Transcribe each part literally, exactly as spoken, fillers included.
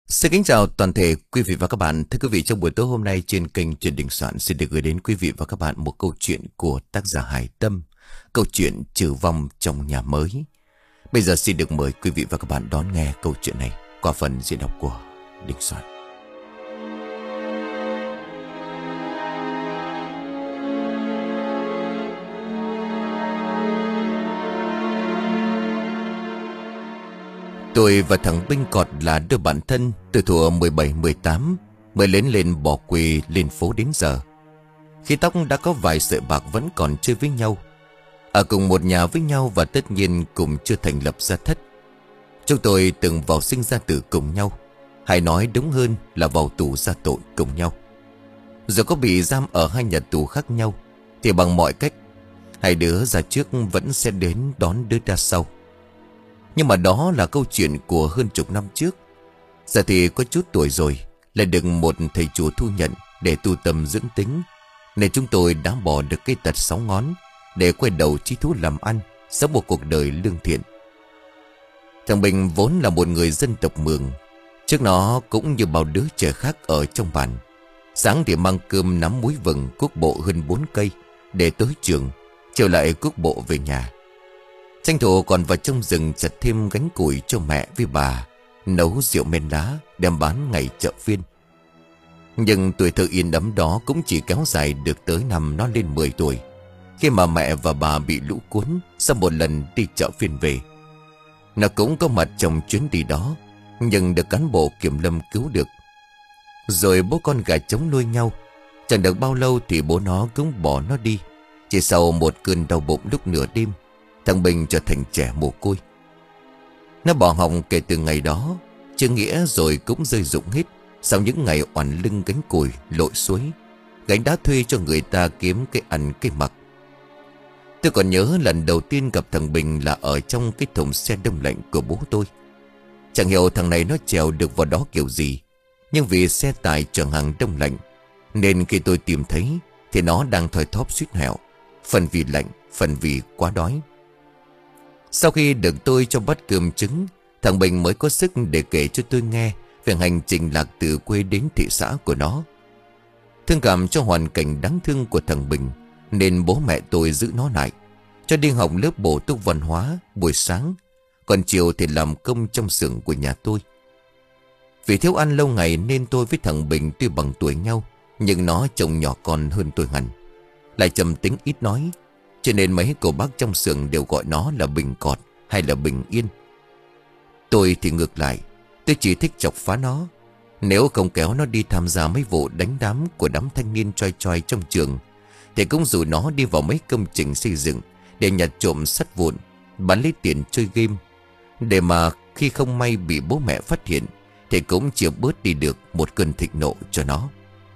Xin kính chào toàn thể quý vị và các bạn. Thưa quý vị, trong buổi tối hôm nay trên kênh Truyện Đình Soạn xin được gửi đến quý vị và các bạn một câu chuyện của tác giả Hải Tâm. Câu chuyện Trừ vong trong nhà mới. Bây giờ xin được mời quý vị và các bạn đón nghe câu chuyện này qua phần diễn đọc của Đình Soạn. Tôi và thằng Binh Cọt là đứa bạn thân từ thuở mười bảy mười tám mới lớn lên bỏ quê lên phố đến giờ. Khi tóc đã có vài sợi bạc vẫn còn chơi với nhau, ở cùng một nhà với nhau và tất nhiên cùng chưa thành lập gia thất. Chúng tôi từng vào sinh ra tử cùng nhau, hay nói đúng hơn là vào tù ra tội cùng nhau. Dù có bị giam ở hai nhà tù khác nhau thì bằng mọi cách hai đứa ra trước vẫn sẽ đến đón đứa ra sau. Nhưng mà đó là câu chuyện của hơn chục năm trước. Giờ thì có chút tuổi rồi, lại được một thầy chùa thu nhận để tu tâm dưỡng tính, nên chúng tôi đã bỏ được cái tật sáu ngón để quay đầu chí thú làm ăn, sống một cuộc đời lương thiện. Thằng Bình vốn là một người dân tộc Mường. Trước nó cũng như bao đứa trẻ khác ở trong bản, sáng thì mang cơm nắm muối vừng cuốc bộ hơn bốn cây để tới trường, chiều lại cuốc bộ về nhà. Tranh thủ còn vào trong rừng chặt thêm gánh củi cho mẹ với bà, nấu rượu men đá đem bán ngày chợ phiên. Nhưng tuổi thơ yên ấm đó cũng chỉ kéo dài được tới năm nó lên mười tuổi, khi mà mẹ và bà bị lũ cuốn sau một lần đi chợ phiên về. Nó cũng có mặt trong chuyến đi đó, nhưng được cán bộ kiểm lâm cứu được. Rồi bố con gà trống nuôi nhau. Chẳng được bao lâu thì bố nó cũng bỏ nó đi. Chỉ sau một cơn đau bụng lúc nửa đêm, thằng Bình trở thành trẻ mồ côi. Nó bỏ học kể từ ngày đó. Chưa nghĩa rồi cũng rơi rụng hết sau những ngày oằn lưng gánh củi lội suối, gánh đá thuê cho người ta kiếm cái ăn cái mặc. Tôi còn nhớ lần đầu tiên gặp thằng Bình là ở trong cái thùng xe đông lạnh của bố tôi. Chẳng hiểu thằng này nó trèo được vào đó kiểu gì, nhưng vì xe tải chở hàng đông lạnh nên khi tôi tìm thấy thì nó đang thoi thóp suýt hẹo, phần vì lạnh, phần vì quá đói. Sau khi được tôi cho bắt cơm trứng, thằng Bình mới có sức để kể cho tôi nghe về hành trình lạc từ quê đến thị xã của nó. Thương cảm cho hoàn cảnh đáng thương của thằng Bình, nên bố mẹ tôi giữ nó lại, cho đi học lớp bổ túc văn hóa buổi sáng, còn chiều thì làm công trong xưởng của nhà tôi. Vì thiếu ăn lâu ngày nên tôi với thằng Bình tuy bằng tuổi nhau, nhưng nó trông nhỏ con hơn tôi hẳn, lại trầm tính ít nói, cho nên mấy cô bác trong xưởng đều gọi nó là Bình Cọt hay là Bình Yên. Tôi thì ngược lại, tôi chỉ thích chọc phá nó. Nếu không kéo nó đi tham gia mấy vụ đánh đám của đám thanh niên choi choi trong trường, thì cũng rủ nó đi vào mấy công trình xây dựng để nhặt trộm sắt vụn, bán lấy tiền chơi game, để mà khi không may bị bố mẹ phát hiện thì cũng chịu bớt đi được một cơn thịnh nộ cho nó.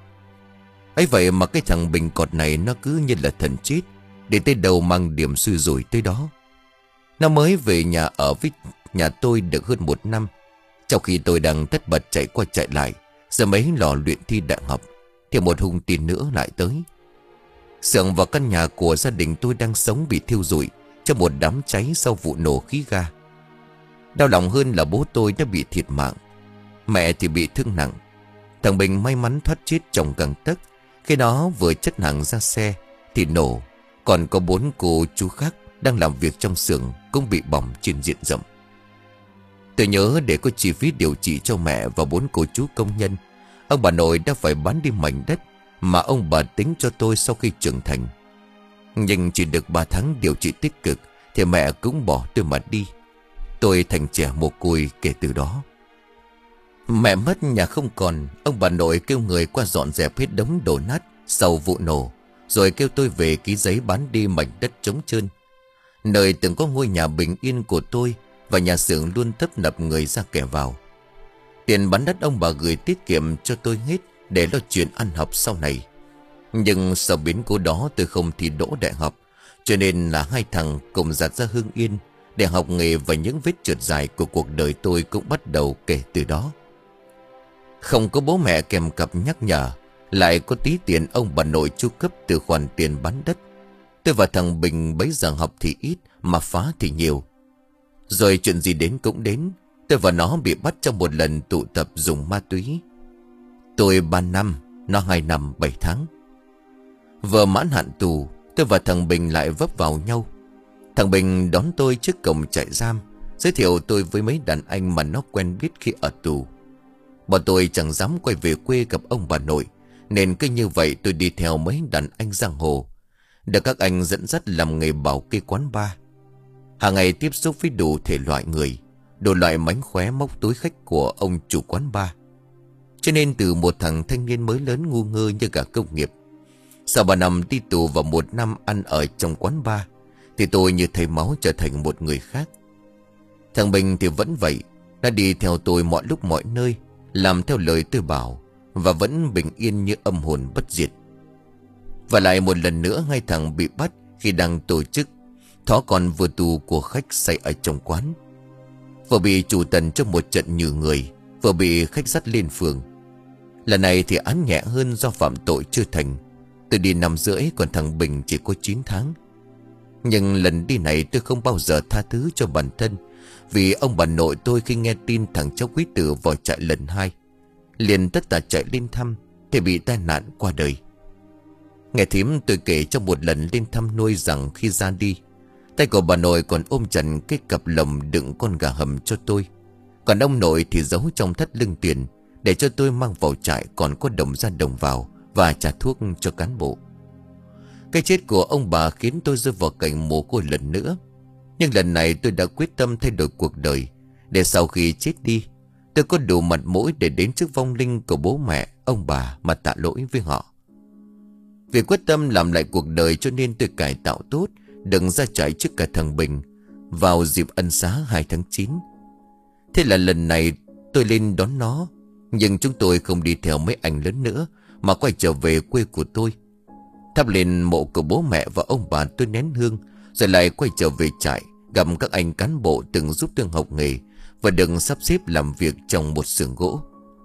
Ấy vậy mà cái thằng Bình Cọt này nó cứ như là thần chết, để tới đầu mang điểm xui rủi tới đó. Nó mới về nhà ở với nhà tôi được hơn một năm, trong khi tôi đang tất bật chạy qua chạy lại giờ mấy lò luyện thi đại học, thì một hung tin nữa lại tới. Xưởng và căn nhà của gia đình tôi đang sống bị thiêu rụi trong một đám cháy sau vụ nổ khí ga. Đau lòng hơn là bố tôi đã bị thiệt mạng, mẹ thì bị thương nặng. Thằng Bình may mắn thoát chết trong gang tấc khi nó vừa chất hàng ra xe thì nổ. Còn có bốn cô chú khác đang làm việc trong xưởng cũng bị bỏng trên diện rộng. Tôi nhớ để có chi phí điều trị cho mẹ và bốn cô chú công nhân, ông bà nội đã phải bán đi mảnh đất mà ông bà tính cho tôi sau khi trưởng thành. Nhưng chỉ được ba tháng điều trị tích cực thì mẹ cũng bỏ tôi mà đi. Tôi thành trẻ mồ côi kể từ đó. Mẹ mất nhà không còn, ông bà nội kêu người qua dọn dẹp hết đống đổ nát sau vụ nổ, rồi kêu tôi về ký giấy bán đi mảnh đất trống trơn, nơi từng có ngôi nhà bình yên của tôi, và nhà xưởng luôn tấp nập người ra kẻ vào. Tiền bán đất ông bà gửi tiết kiệm cho tôi hết để lo chuyện ăn học sau này. Nhưng sau biến cố đó tôi không thi đỗ đại học, cho nên là hai thằng cùng dạt ra Hưng Yên để học nghề, và những vết trượt dài của cuộc đời tôi cũng bắt đầu kể từ đó. Không có bố mẹ kèm cặp nhắc nhở, lại có tí tiền ông bà nội chu cấp từ khoản tiền bán đất, tôi và thằng Bình bấy giờ học thì ít mà phá thì nhiều. Rồi chuyện gì đến cũng đến, Tôi và nó bị bắt trong một lần tụ tập dùng ma túy. Tôi ba năm, nó hai năm bảy tháng. Vừa mãn hạn tù, tôi và thằng Bình lại vấp vào nhau. Thằng Bình đón tôi trước cổng trại giam, giới thiệu tôi với mấy đàn anh mà nó quen biết khi ở tù. Bọn tôi chẳng dám quay về quê gặp ông bà nội, nên cứ như vậy tôi đi theo mấy đàn anh giang hồ, được các anh dẫn dắt làm nghề bảo kê quán bar. Hàng ngày tiếp xúc với đủ thể loại người, đủ loại mánh khóe móc túi khách của ông chủ quán bar. Cho nên từ một thằng thanh niên mới lớn ngu ngơ như cả công nghiệp, sau ba năm đi tù và một năm ăn ở trong quán bar, thì tôi như thầy máu trở thành một người khác. Thằng Bình thì vẫn vậy, đã đi theo tôi mọi lúc mọi nơi, làm theo lời tôi bảo, và vẫn bình yên như âm hồn bất diệt. Và lại một lần nữa ngay thằng bị bắt khi đang tổ chức thó còn vừa tù của khách say ở trong quán, vừa bị chủ tần trong một trận nhừ người, vừa bị khách dắt lên phường. Lần này thì án nhẹ hơn do phạm tội chưa thành. Tôi đi năm rưỡi, còn thằng Bình chỉ có chín tháng. Nhưng lần đi này tôi không bao giờ tha thứ cho bản thân, vì ông bà nội tôi khi nghe tin thằng cháu quý tử vào trại lần hai, liền tất tả chạy lên thăm, thì bị tai nạn qua đời. Nghe thím tôi kể trong một lần lên thăm nuôi rằng khi ra đi, tay của bà nội còn ôm chặt cái cặp lồng đựng con gà hầm cho tôi, còn ông nội thì giấu trong thắt lưng tiền để cho tôi mang vào trại, còn có đồng ra đồng vào và trả thuốc cho cán bộ. Cái chết của ông bà khiến tôi rơi vào cảnh mồ côi lần nữa. Nhưng lần này tôi đã quyết tâm thay đổi cuộc đời, để sau khi chết đi, tôi có đủ mặt mũi để đến trước vong linh của bố mẹ, ông bà mà tạ lỗi với họ. Vì quyết tâm làm lại cuộc đời cho nên tôi cải tạo tốt, đừng ra trại trước cả thằng Bình vào dịp ân xá hai tháng chín. Thế là lần này tôi lên đón nó, nhưng chúng tôi không đi theo mấy anh lớn nữa, mà quay trở về quê của tôi. Thắp lên mộ của bố mẹ và ông bà tôi nén hương, rồi lại quay trở về trại, gặp các anh cán bộ từng giúp tôi học nghề và đừng sắp xếp làm việc trong một xưởng gỗ.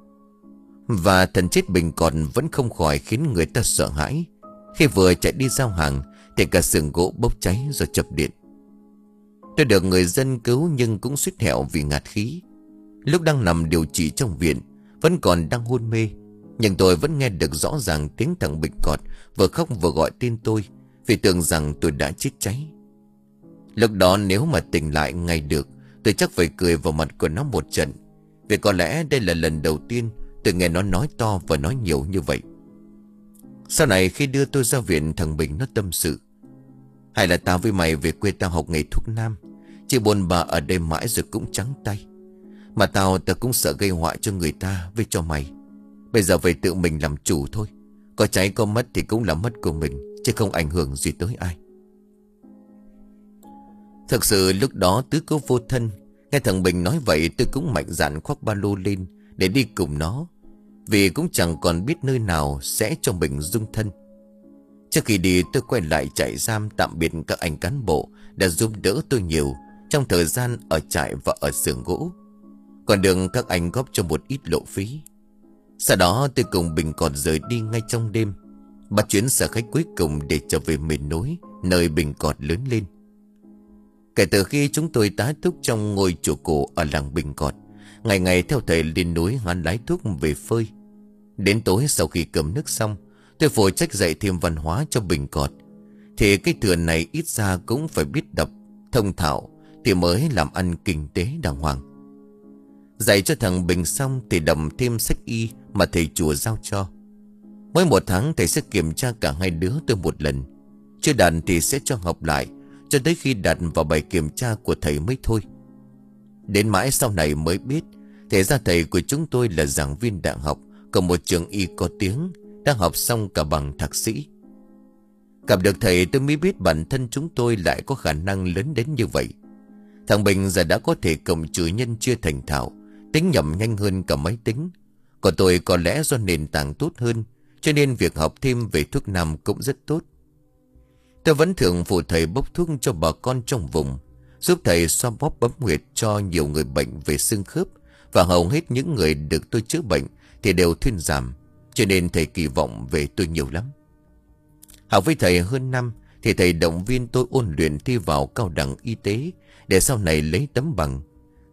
Và thần chết Bình còn vẫn không khỏi khiến người ta sợ hãi. Khi vừa chạy đi giao hàng thì cả xưởng gỗ bốc cháy rồi chập điện. Tôi được người dân cứu nhưng cũng suýt hẹo vì ngạt khí. Lúc đang nằm điều trị trong viện, vẫn còn đang hôn mê, nhưng tôi vẫn nghe được rõ ràng tiếng thằng Bình cọt vừa khóc vừa gọi tên tôi, vì tưởng rằng tôi đã chết cháy. Lúc đó nếu mà tỉnh lại ngay được, tôi chắc phải cười vào mặt của nó một trận, vì có lẽ đây là lần đầu tiên tôi nghe nó nói to và nói nhiều như vậy. Sau này khi đưa tôi ra viện, thằng Bình nó tâm sự: hay là tao với mày về quê tao học nghề thuốc nam, chứ bôn bà ở đây mãi rồi cũng trắng tay. Mà tao tao cũng sợ gây họa cho người ta với cho mày. Bây giờ phải tự mình làm chủ thôi. Có cháy có mất thì cũng là mất của mình, chứ không ảnh hưởng gì tới ai. Thực sự lúc đó tứ cố vô thân. Nghe thằng Bình nói vậy, tôi cũng mạnh dạn khoác ba lô lên để đi cùng nó, vì cũng chẳng còn biết nơi nào sẽ cho mình dung thân. Trước khi đi tôi quay lại trại giam tạm biệt các anh cán bộ đã giúp đỡ tôi nhiều trong thời gian ở trại và ở xưởng gỗ, còn đường các anh góp cho một ít lộ phí. Sau đó tôi cùng Bình còn rời đi ngay trong đêm, bắt chuyến xe khách cuối cùng để trở về miền núi, nơi Bình Cọt lớn lên. Kể từ khi chúng tôi tá túc trong ngôi chùa cổ ở làng Bình Cọt, ngày ngày theo thầy lên núi hắn lái thuốc về phơi. Đến tối sau khi cơm nước xong, tôi phụ trách dạy thêm văn hóa cho Bình Cọt, thì cái thừa này ít ra cũng phải biết đọc thông thạo thì mới làm ăn kinh tế đàng hoàng. Dạy cho thằng Bình xong thì đầm thêm sách y mà thầy chùa giao cho. Mỗi một tháng thầy sẽ kiểm tra cả hai đứa tôi một lần. Chưa đạt thì sẽ cho học lại, cho tới khi đạt vào bài kiểm tra của thầy mới thôi. Đến mãi sau này mới biết, thể ra thầy của chúng tôi là giảng viên đại học của một trường y có tiếng, đang học xong cả bằng thạc sĩ. Gặp được thầy tôi mới biết bản thân chúng tôi lại có khả năng lớn đến như vậy. Thằng Bình giờ đã có thể cộng trừ nhân chia thành thạo, tính nhẩm nhanh hơn cả máy tính. Còn tôi có lẽ do nền tảng tốt hơn, cho nên việc học thêm về thuốc nam cũng rất tốt. Tôi vẫn thường phụ thầy bốc thuốc cho bà con trong vùng, giúp thầy xoa bóp bấm huyệt cho nhiều người bệnh về xương khớp, và hầu hết những người được tôi chữa bệnh thì đều thuyên giảm, cho nên thầy kỳ vọng về tôi nhiều lắm. Học với thầy hơn năm thì thầy động viên tôi ôn luyện thi vào cao đẳng y tế để sau này lấy tấm bằng.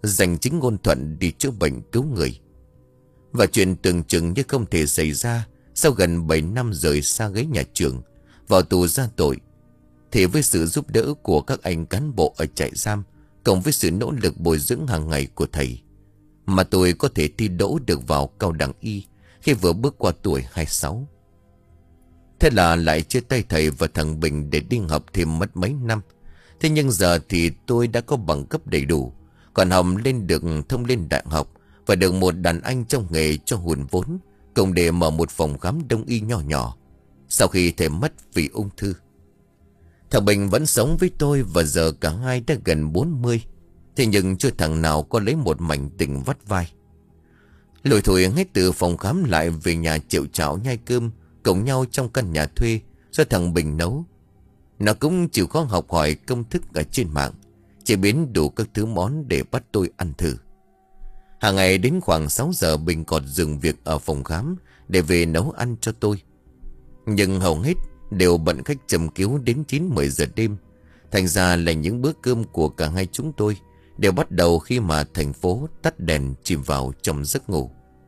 Giành chính ngôn thuận đi chữa bệnh cứu người. Và chuyện tưởng chừng như không thể xảy ra, sau gần bảy năm rời xa ghế nhà trường, vào tù ra tội, thì với sự giúp đỡ của các anh cán bộ ở trại giam, cộng với sự nỗ lực bồi dưỡng hàng ngày của thầy, mà tôi có thể thi đỗ được vào cao đẳng y khi vừa bước qua tuổi hai mươi sáu. Thế là lại chia tay thầy và thằng Bình để đi học thêm mất mấy năm. Thế nhưng giờ thì tôi đã có bằng cấp đầy đủ, còn Hồng lên được thông lên đại học và được một đàn anh trong nghề cho hùn vốn, cùng để mở một phòng khám đông y nhỏ nhỏ sau khi thầy mất vì ung thư. Thằng Bình vẫn sống với tôi và giờ cả hai đã gần bốn mươi. Thế nhưng chưa thằng nào có lấy một mảnh tình vắt vai. Lủi thủi hết từ phòng khám lại về nhà chịu chảo nhai cơm cùng nhau trong căn nhà thuê do thằng Bình nấu. Nó cũng chịu khó học hỏi công thức ở trên mạng, chế biến đủ các thứ món để bắt tôi ăn thử. Hàng ngày đến khoảng sáu giờ Bình còn dừng việc ở phòng khám để về nấu ăn cho tôi. Nhưng hầu hết đều bận khách châm cứu đến chín mười giờ đêm. Thành ra là những bữa cơm của cả hai chúng tôi đều bắt đầu khi mà thành phố tắt đèn chìm vào trong giấc ngủ.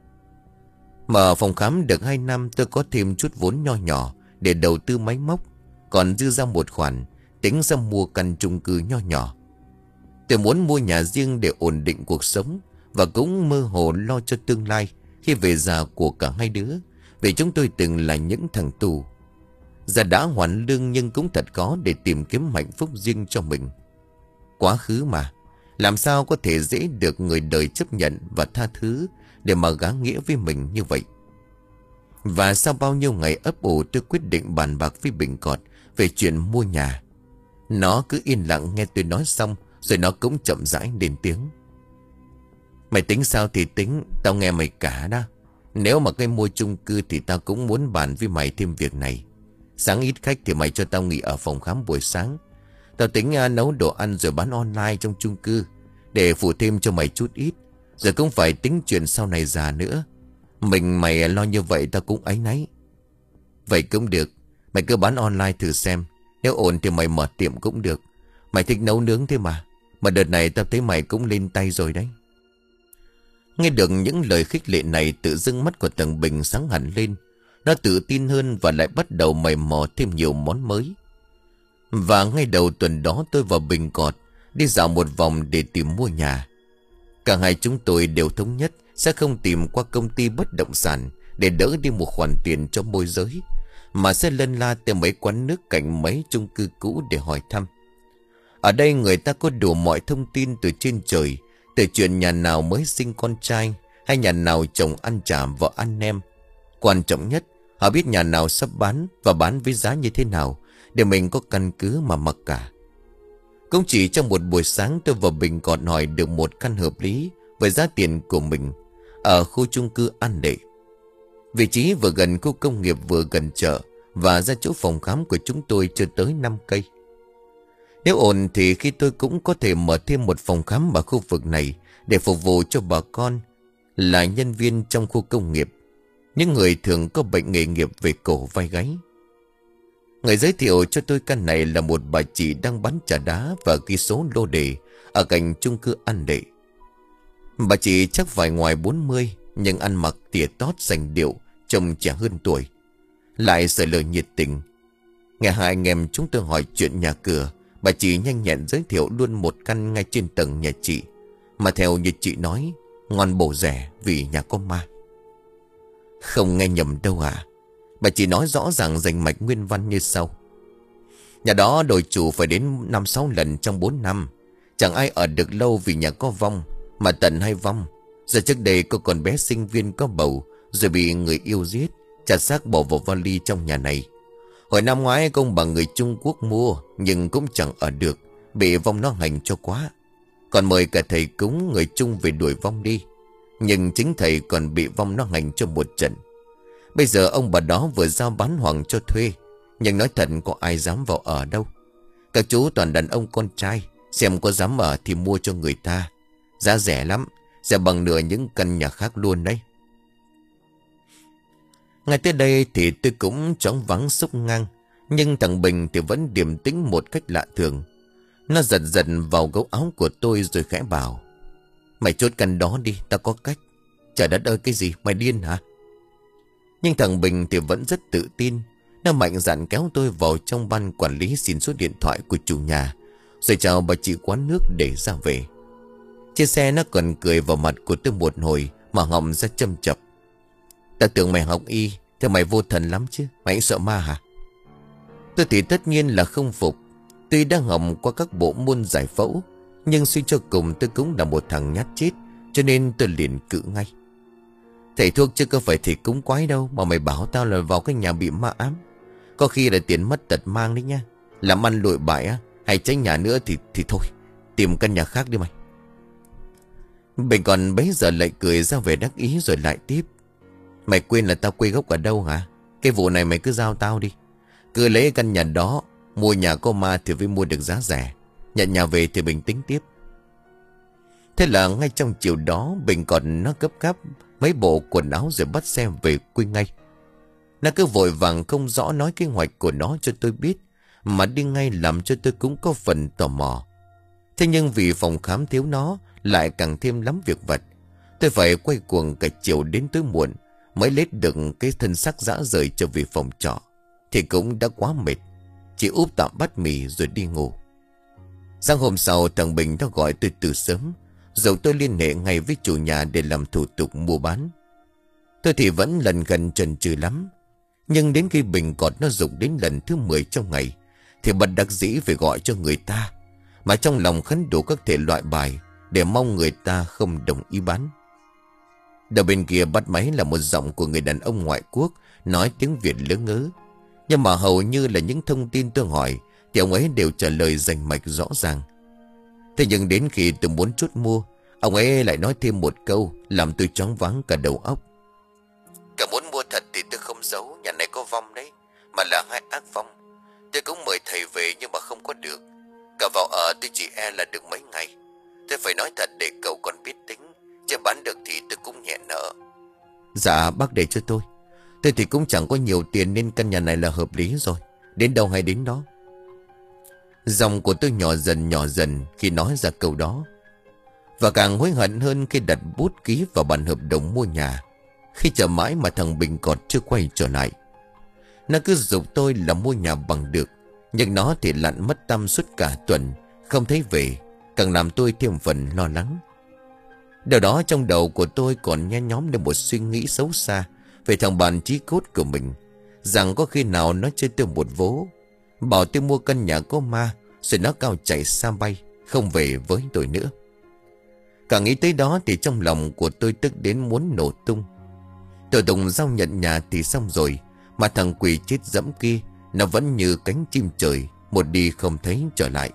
Mở phòng khám được hai năm, tôi có thêm chút vốn nho nhỏ để đầu tư máy móc, còn dư ra một khoản tính ra mua căn chung cư nho nhỏ. Tôi muốn mua nhà riêng để ổn định cuộc sống, và cũng mơ hồ lo cho tương lai khi về già của cả hai đứa, vì chúng tôi từng là những thằng tù. Giờ đã hoàn lương nhưng cũng thật khó để tìm kiếm hạnh phúc riêng cho mình. Quá khứ mà, làm sao có thể dễ được người đời chấp nhận và tha thứ để mà gán nghĩa với mình như vậy. Và sau bao nhiêu ngày ấp ủ, tôi quyết định bàn bạc với Bình Cọt về chuyện mua nhà. Nó cứ yên lặng nghe tôi nói xong, rồi nó cũng chậm rãi lên tiếng. Mày tính sao thì tính, tao nghe mày cả đó. Nếu mà cái mua chung cư thì tao cũng muốn bàn với mày thêm việc này. Sáng ít khách thì mày cho tao nghỉ ở phòng khám buổi sáng. Tao tính uh, nấu đồ ăn rồi bán online trong chung cư để phụ thêm cho mày chút ít. Rồi cũng phải tính chuyện sau này già nữa. Mình mày lo như vậy tao cũng áy náy. Vậy cũng được, mày cứ bán online thử xem. Nếu ổn thì mày mở tiệm cũng được. Mày thích nấu nướng thế mà. Mà đợt này tao thấy mày cũng lên tay rồi đấy. Nghe được những lời khích lệ này, tự dưng mắt của thằng Bình sáng hẳn lên. Nó tự tin hơn và lại bắt đầu mày mò thêm nhiều món mới. Và ngay đầu tuần đó tôi và Bình Cọt đi dạo một vòng để tìm mua nhà. Cả hai chúng tôi đều thống nhất sẽ không tìm qua công ty bất động sản để đỡ đi một khoản tiền cho môi giới, mà sẽ lân la tới mấy quán nước cạnh mấy chung cư cũ để hỏi thăm. Ở đây người ta có đủ mọi thông tin từ trên trời, từ chuyện nhà nào mới sinh con trai, hay nhà nào chồng ăn chả vợ ăn nem. Quan trọng nhất, họ biết nhà nào sắp bán và bán với giá như thế nào, để mình có căn cứ mà mặc cả. Cũng chỉ trong một buổi sáng, tôi và Bình còn hỏi được một căn hợp lý với giá tiền của mình ở khu chung cư An Đệ. Vị trí vừa gần khu công nghiệp vừa gần chợ, và ra chỗ phòng khám của chúng tôi chưa tới năm cây. Nếu ổn thì khi tôi cũng có thể mở thêm một phòng khám ở khu vực này để phục vụ cho bà con là nhân viên trong khu công nghiệp, những người thường có bệnh nghề nghiệp về cổ vai gáy. Người giới thiệu cho tôi căn này là một bà chị đang bán trà đá và ghi số lô đề ở cạnh chung cư An Đệ. Bà chị chắc vài ngoài bốn mươi, nhưng ăn mặc tỉa tót sành điệu, trông trẻ hơn tuổi, lại sởi lời nhiệt tình. Nghe hai anh em chúng tôi hỏi chuyện nhà cửa, bà chị nhanh nhẹn giới thiệu luôn một căn ngay trên tầng nhà chị, mà theo như chị nói, ngon bổ rẻ vì nhà có ma. Không nghe nhầm đâu à. Bà chị nói rõ ràng rành mạch nguyên văn như sau. Nhà đó đổi chủ phải đến năm sáu lần trong bốn năm. Chẳng ai ở được lâu vì nhà có vong, mà tận hay vong. Giờ trước đây có con bé sinh viên có bầu, rồi bị người yêu giết, chặt xác bỏ vào vali trong nhà này. Hồi năm ngoái công bà người Trung Quốc mua, nhưng cũng chẳng ở được, bị vong nó hành cho quá. Còn mời cả thầy cúng người Trung về đuổi vong đi, nhưng chính thầy còn bị vong nó hành cho một trận. Bây giờ ông bà đó vừa giao bán hoàng cho thuê, nhưng nói thật có ai dám vào ở đâu. Các chú toàn đàn ông con trai, xem có dám ở thì mua cho người ta. Giá rẻ lắm, rẻ bằng nửa những căn nhà khác luôn đấy. Ngay tới đây thì tôi cũng choáng váng sốc ngang, nhưng thằng Bình thì vẫn điềm tĩnh một cách lạ thường. Nó giật giật vào gấu áo của tôi rồi khẽ bảo. Mày chốt căn đó đi, tao có cách. Trời đất ơi, cái gì, mày điên hả? Nhưng thằng Bình thì vẫn rất tự tin. Nó mạnh dạn kéo tôi vào trong ban quản lý, xin số điện thoại của chủ nhà, rồi chào bà chị quán nước để ra về. Trên xe nó còn cười vào mặt của tôi một hồi mà họng ra châm chập. Tao tưởng mày học y, thế mày vô thần lắm chứ, mày sợ ma hả? Tôi thì tất nhiên là không phục. Tuy đã học qua các bộ môn giải phẫu, nhưng suy cho cùng tôi cũng là một thằng nhát chết, cho nên tôi liền cự ngay. Thầy thuốc chứ có phải thầy cúng quái đâu mà mày bảo tao là vào cái nhà bị ma ám. Có khi là tiền mất tật mang đấy nha. Làm ăn lụi bại á, hay tránh nhà nữa thì thì thôi, tìm căn nhà khác đi mày. Bình còn bấy giờ lại cười ra về đắc ý rồi lại tiếp. Mày quên là tao quê gốc ở đâu hả? Cái vụ này mày cứ giao tao đi. Cứ lấy căn nhà đó, mua nhà có ma thì mới mua được giá rẻ. Nhận nhà về thì Bình tính tiếp. Thế là ngay trong chiều đó, Bình còn nó gấp gáp mấy bộ quần áo rồi bắt xe về quê ngay. Nó cứ vội vàng không rõ nói kế hoạch của nó cho tôi biết, mà đi ngay làm cho tôi cũng có phần tò mò. Thế nhưng vì phòng khám thiếu nó lại càng thêm lắm việc vặt, tôi phải quay cuồng cả chiều đến tối muộn mới lết được cái thân xác rã rời trở về phòng trọ. Thì cũng đã quá mệt, chỉ úp tạm bát mì rồi đi ngủ. Sáng hôm sau thằng Bình nó gọi tôi từ sớm, rồi tôi liên hệ ngay với chủ nhà để làm thủ tục mua bán. Tôi thì vẫn lần gần chần chừ lắm. Nhưng đến khi Bình cọt nó dục đến lần thứ mười trong ngày, thì bất đắc dĩ phải gọi cho người ta, mà trong lòng khấn đủ các thể loại bài để mong người ta không đồng ý bán. Đầu bên kia bắt máy là một giọng của người đàn ông ngoại quốc, nói tiếng Việt lớ ngớ. Nhưng mà hầu như là những thông tin tôi hỏi thì ông ấy đều trả lời rành mạch rõ ràng. Thế nhưng đến khi tôi muốn chốt mua, ông ấy lại nói thêm một câu làm tôi choáng váng cả đầu óc. Cả muốn mua thật thì tôi không giấu, nhà này có vong đấy, mà là hai ác vong. Tôi cũng mời thầy về nhưng mà không có được. Cả vào ở tôi chỉ e là được mấy ngày. Tôi phải nói thật để cậu còn biết tính, chứ bán được thì tôi cũng nhẹ nợ. Dạ bác để cho tôi. Tôi thì cũng chẳng có nhiều tiền nên căn nhà này là hợp lý rồi. Đến đâu hay đến đó. Dòng của tôi nhỏ dần nhỏ dần khi nói ra câu đó. Và càng hối hận hơn khi đặt bút ký vào bản hợp đồng mua nhà. Khi chờ mãi mà thằng Bình còn chưa quay trở lại. Nó cứ giục tôi là mua nhà bằng được, nhưng nó thì lặn mất tăm suốt cả tuần, không thấy về, càng làm tôi thêm phần lo lắng. Điều đó trong đầu của tôi còn nhen nhóm lên một suy nghĩ xấu xa về thằng bạn chí cốt của mình, rằng có khi nào nó chơi tôi một vố, bảo tôi mua căn nhà có ma, rồi nó cao chạy xa bay, không về với tôi nữa. Càng nghĩ tới đó thì trong lòng của tôi tức đến muốn nổ tung. Tôi Tùng giao nhận nhà thì xong rồi, mà thằng quỷ chết dẫm kia nó vẫn như cánh chim trời, một đi không thấy trở lại.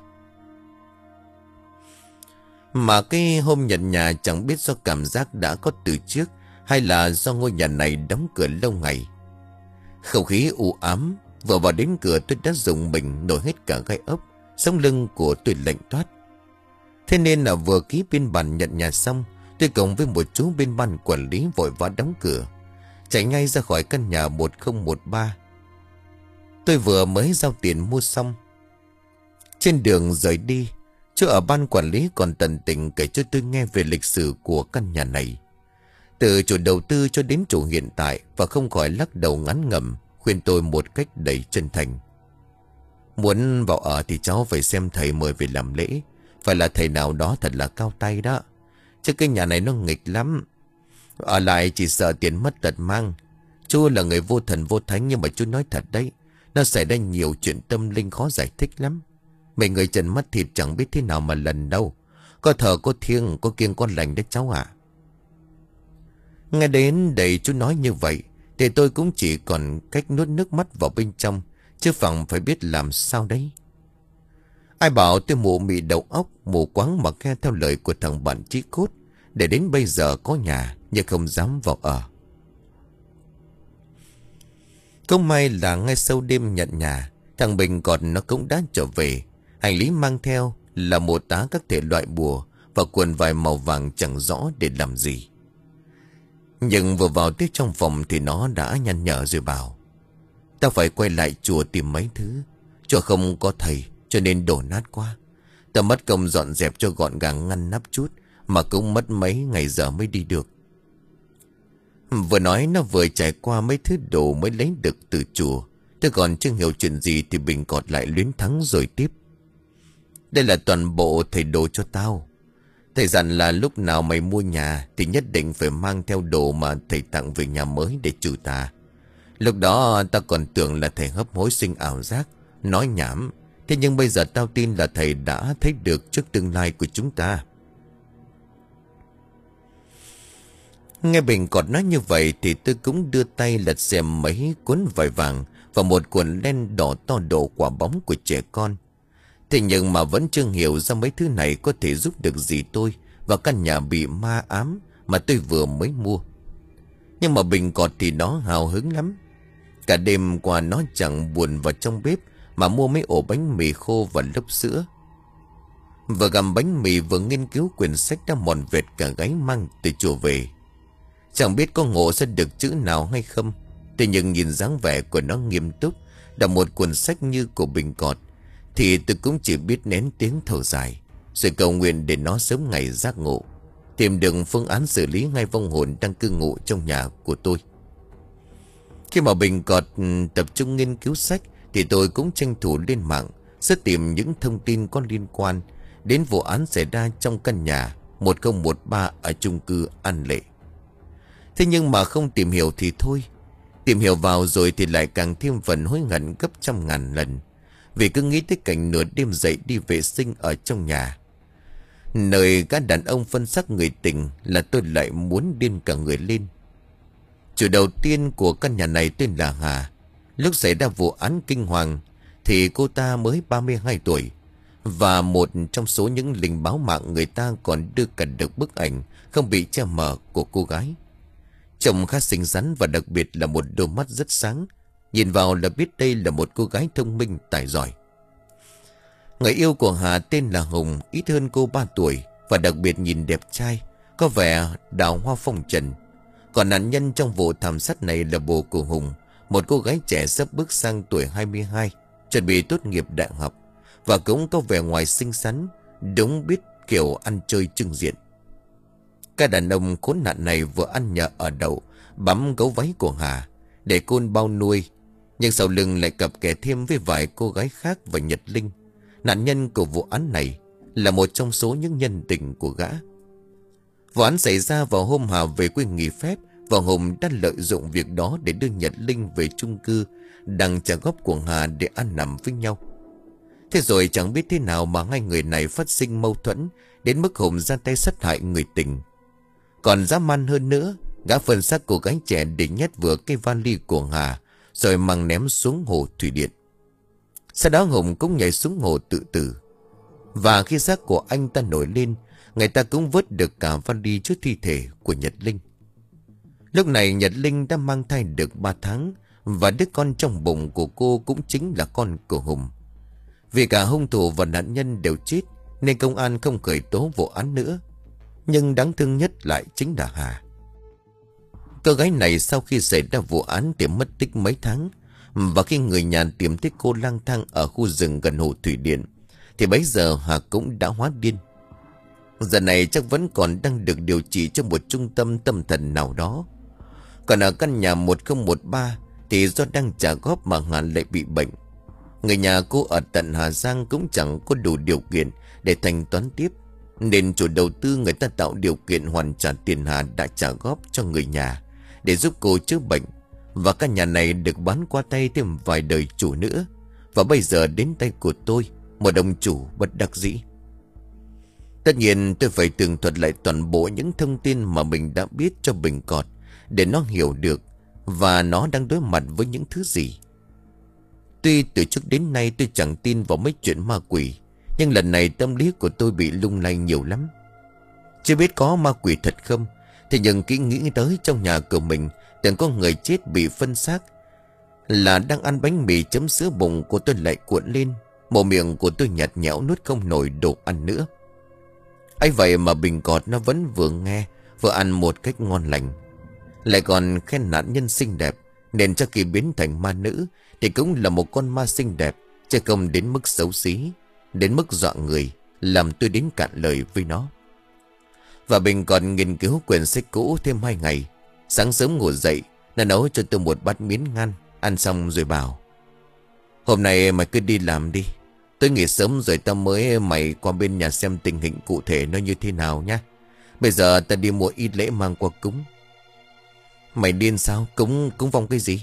Mà cái hôm nhận nhà chẳng biết do cảm giác đã có từ trước, hay là do ngôi nhà này đóng cửa lâu ngày. Không khí u ám, vừa vào đến cửa tôi đã dùng mình nổi hết cả gai ốc, sống lưng của tôi lạnh toát. Thế nên là vừa ký biên bản nhận nhà xong, tôi cùng với một chú bên ban quản lý vội vã đóng cửa, chạy ngay ra khỏi căn nhà một không một ba. Tôi vừa mới giao tiền mua xong. Trên đường rời đi, chú ở ban quản lý còn tận tình kể cho tôi nghe về lịch sử của căn nhà này, từ chủ đầu tư cho đến chủ hiện tại, và không khỏi lắc đầu ngán ngẩm khuyên tôi một cách đầy chân thành. Muốn vào ở thì cháu phải xem thầy mời về làm lễ, phải là thầy nào đó thật là cao tay đó, chứ cái nhà này nó nghịch lắm. Ở lại chỉ sợ tiền mất tật mang. Chú là người vô thần vô thánh, nhưng mà chú nói thật đấy, nó xảy ra nhiều chuyện tâm linh khó giải thích lắm. Mấy người trần mắt thịt chẳng biết thế nào mà lần đâu. Có thờ có thiêng, có kiêng có lành đấy cháu ạ. Nghe đến đây chú nói như vậy thì tôi cũng chỉ còn cách nuốt nước mắt vào bên trong, chứ phẳng phải biết làm sao đấy. Ai bảo tôi mụ mị đầu óc, mù quáng mà nghe theo lời của thằng bạn chí cốt, để đến bây giờ có nhà nhưng không dám vào ở. Không may là ngay sau đêm nhận nhà, thằng Bình còn nó cũng đã trở về. Hành lý mang theo là một tá các thể loại bùa và quần vải màu vàng chẳng rõ để làm gì. Nhưng vừa vào tới trong phòng thì nó đã nhăn nhở rồi bảo: tao phải quay lại chùa tìm mấy thứ. Chùa không có thầy cho nên đổ nát quá. Tao mất công dọn dẹp cho gọn gàng ngăn nắp chút, mà cũng mất mấy ngày giờ mới đi được. Vừa nói nó vừa trải qua mấy thứ đồ mới lấy được từ chùa. Thế còn chưa hiểu chuyện gì thì Bình cọt lại luyến thắng rồi tiếp. Đây là toàn bộ thầy đồ cho tao. Thầy dặn là lúc nào mày mua nhà thì nhất định phải mang theo đồ mà thầy tặng về nhà mới để trừ tà. Lúc đó tao còn tưởng là thầy hấp hối sinh ảo giác, nói nhảm. Thế nhưng bây giờ tao tin là thầy đã thấy được trước tương lai của chúng ta. Nghe Bình cọt nói như vậy thì tôi cũng đưa tay lật xem mấy cuốn vải vàng và một cuộn len đỏ to độ quả bóng của trẻ con. Thế nhưng mà vẫn chưa hiểu ra mấy thứ này có thể giúp được gì tôi và căn nhà bị ma ám mà tôi vừa mới mua. Nhưng mà Bình cọt thì nó hào hứng lắm. Cả đêm qua nó chẳng buồn vào trong bếp mà mua mấy ổ bánh mì khô và lốc sữa. Vừa gặm bánh mì vừa nghiên cứu quyển sách đã mòn vẹt cả gáy mang từ chùa về. Chẳng biết có ngộ ra được chữ nào hay không. Thế nhưng nhìn dáng vẻ của nó nghiêm túc, đọc một cuốn sách như của Bình cọt, thì tôi cũng chỉ biết nén tiếng thở dài, rồi cầu nguyện để nó sớm ngày giác ngộ, tìm được phương án xử lý ngay vong hồn đang cư ngụ trong nhà của tôi. Khi mà Bình cọt tập trung nghiên cứu sách thì tôi cũng tranh thủ lên mạng sẽ tìm những thông tin có liên quan đến vụ án xảy ra trong căn nhà một không một ba ở chung cư An Lệ. Thế nhưng mà không tìm hiểu thì thôi, tìm hiểu vào rồi thì lại càng thêm phần hối hận gấp trăm ngàn lần, vì cứ nghĩ tới cảnh nửa đêm dậy đi vệ sinh ở trong nhà, nơi các đàn ông phân xác người tình, là tôi lại muốn điên cả người lên. Chủ đầu tiên của căn nhà này tên là Hà. Lúc xảy ra vụ án kinh hoàng thì cô ta mới ba mươi hai tuổi, và một trong số những linh báo mạng người ta còn đưa cả được bức ảnh không bị che mờ của cô gái. Trông khá xinh xắn và đặc biệt là một đôi mắt rất sáng, nhìn vào là biết đây là một cô gái thông minh tài giỏi. Người yêu của Hà tên là Hùng, ít hơn cô ba tuổi và đặc biệt nhìn đẹp trai, có vẻ đào hoa phong trần. Còn nạn nhân trong vụ thảm sát này là bố của Hùng, một cô gái trẻ sắp bước sang tuổi hai mươi hai, chuẩn bị tốt nghiệp đại học, và cũng có vẻ ngoài xinh xắn, đúng biết kiểu ăn chơi trưng diện. Các đàn ông khốn nạn này vừa ăn nhờ ở đậu, bắm gấu váy của Hà để côn bao nuôi, nhưng sau lưng lại cặp kè thêm với vài cô gái khác và Nhật Linh, nạn nhân của vụ án này, là một trong số những nhân tình của gã. Vụ án xảy ra vào hôm Hà về quê nghỉ phép, và Hùng đã lợi dụng việc đó để đưa Nhật Linh về chung cư đang trả góp của Hà để ăn nằm với nhau. Thế rồi chẳng biết thế nào mà hai người này phát sinh mâu thuẫn đến mức Hùng ra tay sát hại người tình. Còn dã man hơn nữa, gã phân xác cô gái trẻ để nhét vừa cái vali của Hà, rồi mang ném xuống hồ thủy điện. Sau đó Hùng cũng nhảy xuống hồ tự tử. Và khi xác của anh ta nổi lên, người ta cũng vớt được cả vali chứa thi thể của Nhật Linh. Lúc này Nhật Linh đã mang thai được ba tháng, và đứa con trong bụng của cô cũng chính là con của Hùng. Vì cả hung thủ và nạn nhân đều chết nên công an không khởi tố vụ án nữa. Nhưng đáng thương nhất lại chính là Hà. Cô gái này sau khi xảy ra vụ án thì mất tích mấy tháng, và khi người nhà tìm thấy cô lang thang ở khu rừng gần hồ thủy điện thì bấy giờ Hà cũng đã hóa điên. Giờ này chắc vẫn còn đang được điều trị trong một trung tâm tâm thần nào đó. Còn ở căn nhà một không một ba thì do đang trả góp mà Hà lại bị bệnh. Người nhà cô ở tận Hà Giang cũng chẳng có đủ điều kiện để thanh toán tiếp, nên chủ đầu tư người ta tạo điều kiện hoàn trả tiền Hà đã trả góp cho người nhà để giúp cô chữa bệnh. Và căn nhà này được bán qua tay thêm vài đời chủ nữa, và bây giờ đến tay của tôi, một ông chủ bất đắc dĩ. Tất nhiên tôi phải tường thuật lại toàn bộ những thông tin mà mình đã biết cho Bình cọt, để nó hiểu được và nó đang đối mặt với những thứ gì. Tuy từ trước đến nay tôi chẳng tin vào mấy chuyện ma quỷ, nhưng lần này tâm lý của tôi bị lung lay nhiều lắm. Chưa biết có ma quỷ thật không, thì nhưng khi nghĩ tới trong nhà của mình từng có người chết bị phân xác, là đang ăn bánh mì chấm sữa bụng của tôi lại cuộn lên, mồm miệng của tôi nhạt nhẽo nuốt không nổi đồ ăn nữa. ấy vậy mà Bình cọt nó vẫn vừa nghe vừa ăn một cách ngon lành, lại còn khen nạn nhân xinh đẹp, nên cho khi biến thành ma nữ thì cũng là một con ma xinh đẹp, chứ không đến mức xấu xí, đến mức dọa người, làm tôi đến cạn lời với nó. Và Bình còn nghiên cứu quyển sách cũ thêm hai ngày. Sáng sớm ngủ dậy, nó nấu cho tôi một bát miến ngan. Ăn xong rồi bảo: hôm nay mày cứ đi làm đi, tôi nghỉ sớm rồi tao mới mày qua bên nhà xem tình hình cụ thể nó như thế nào nhá. Bây giờ ta đi mua ít lễ mang qua cúng. Mày điên sao? Cúng cúng vong cái gì?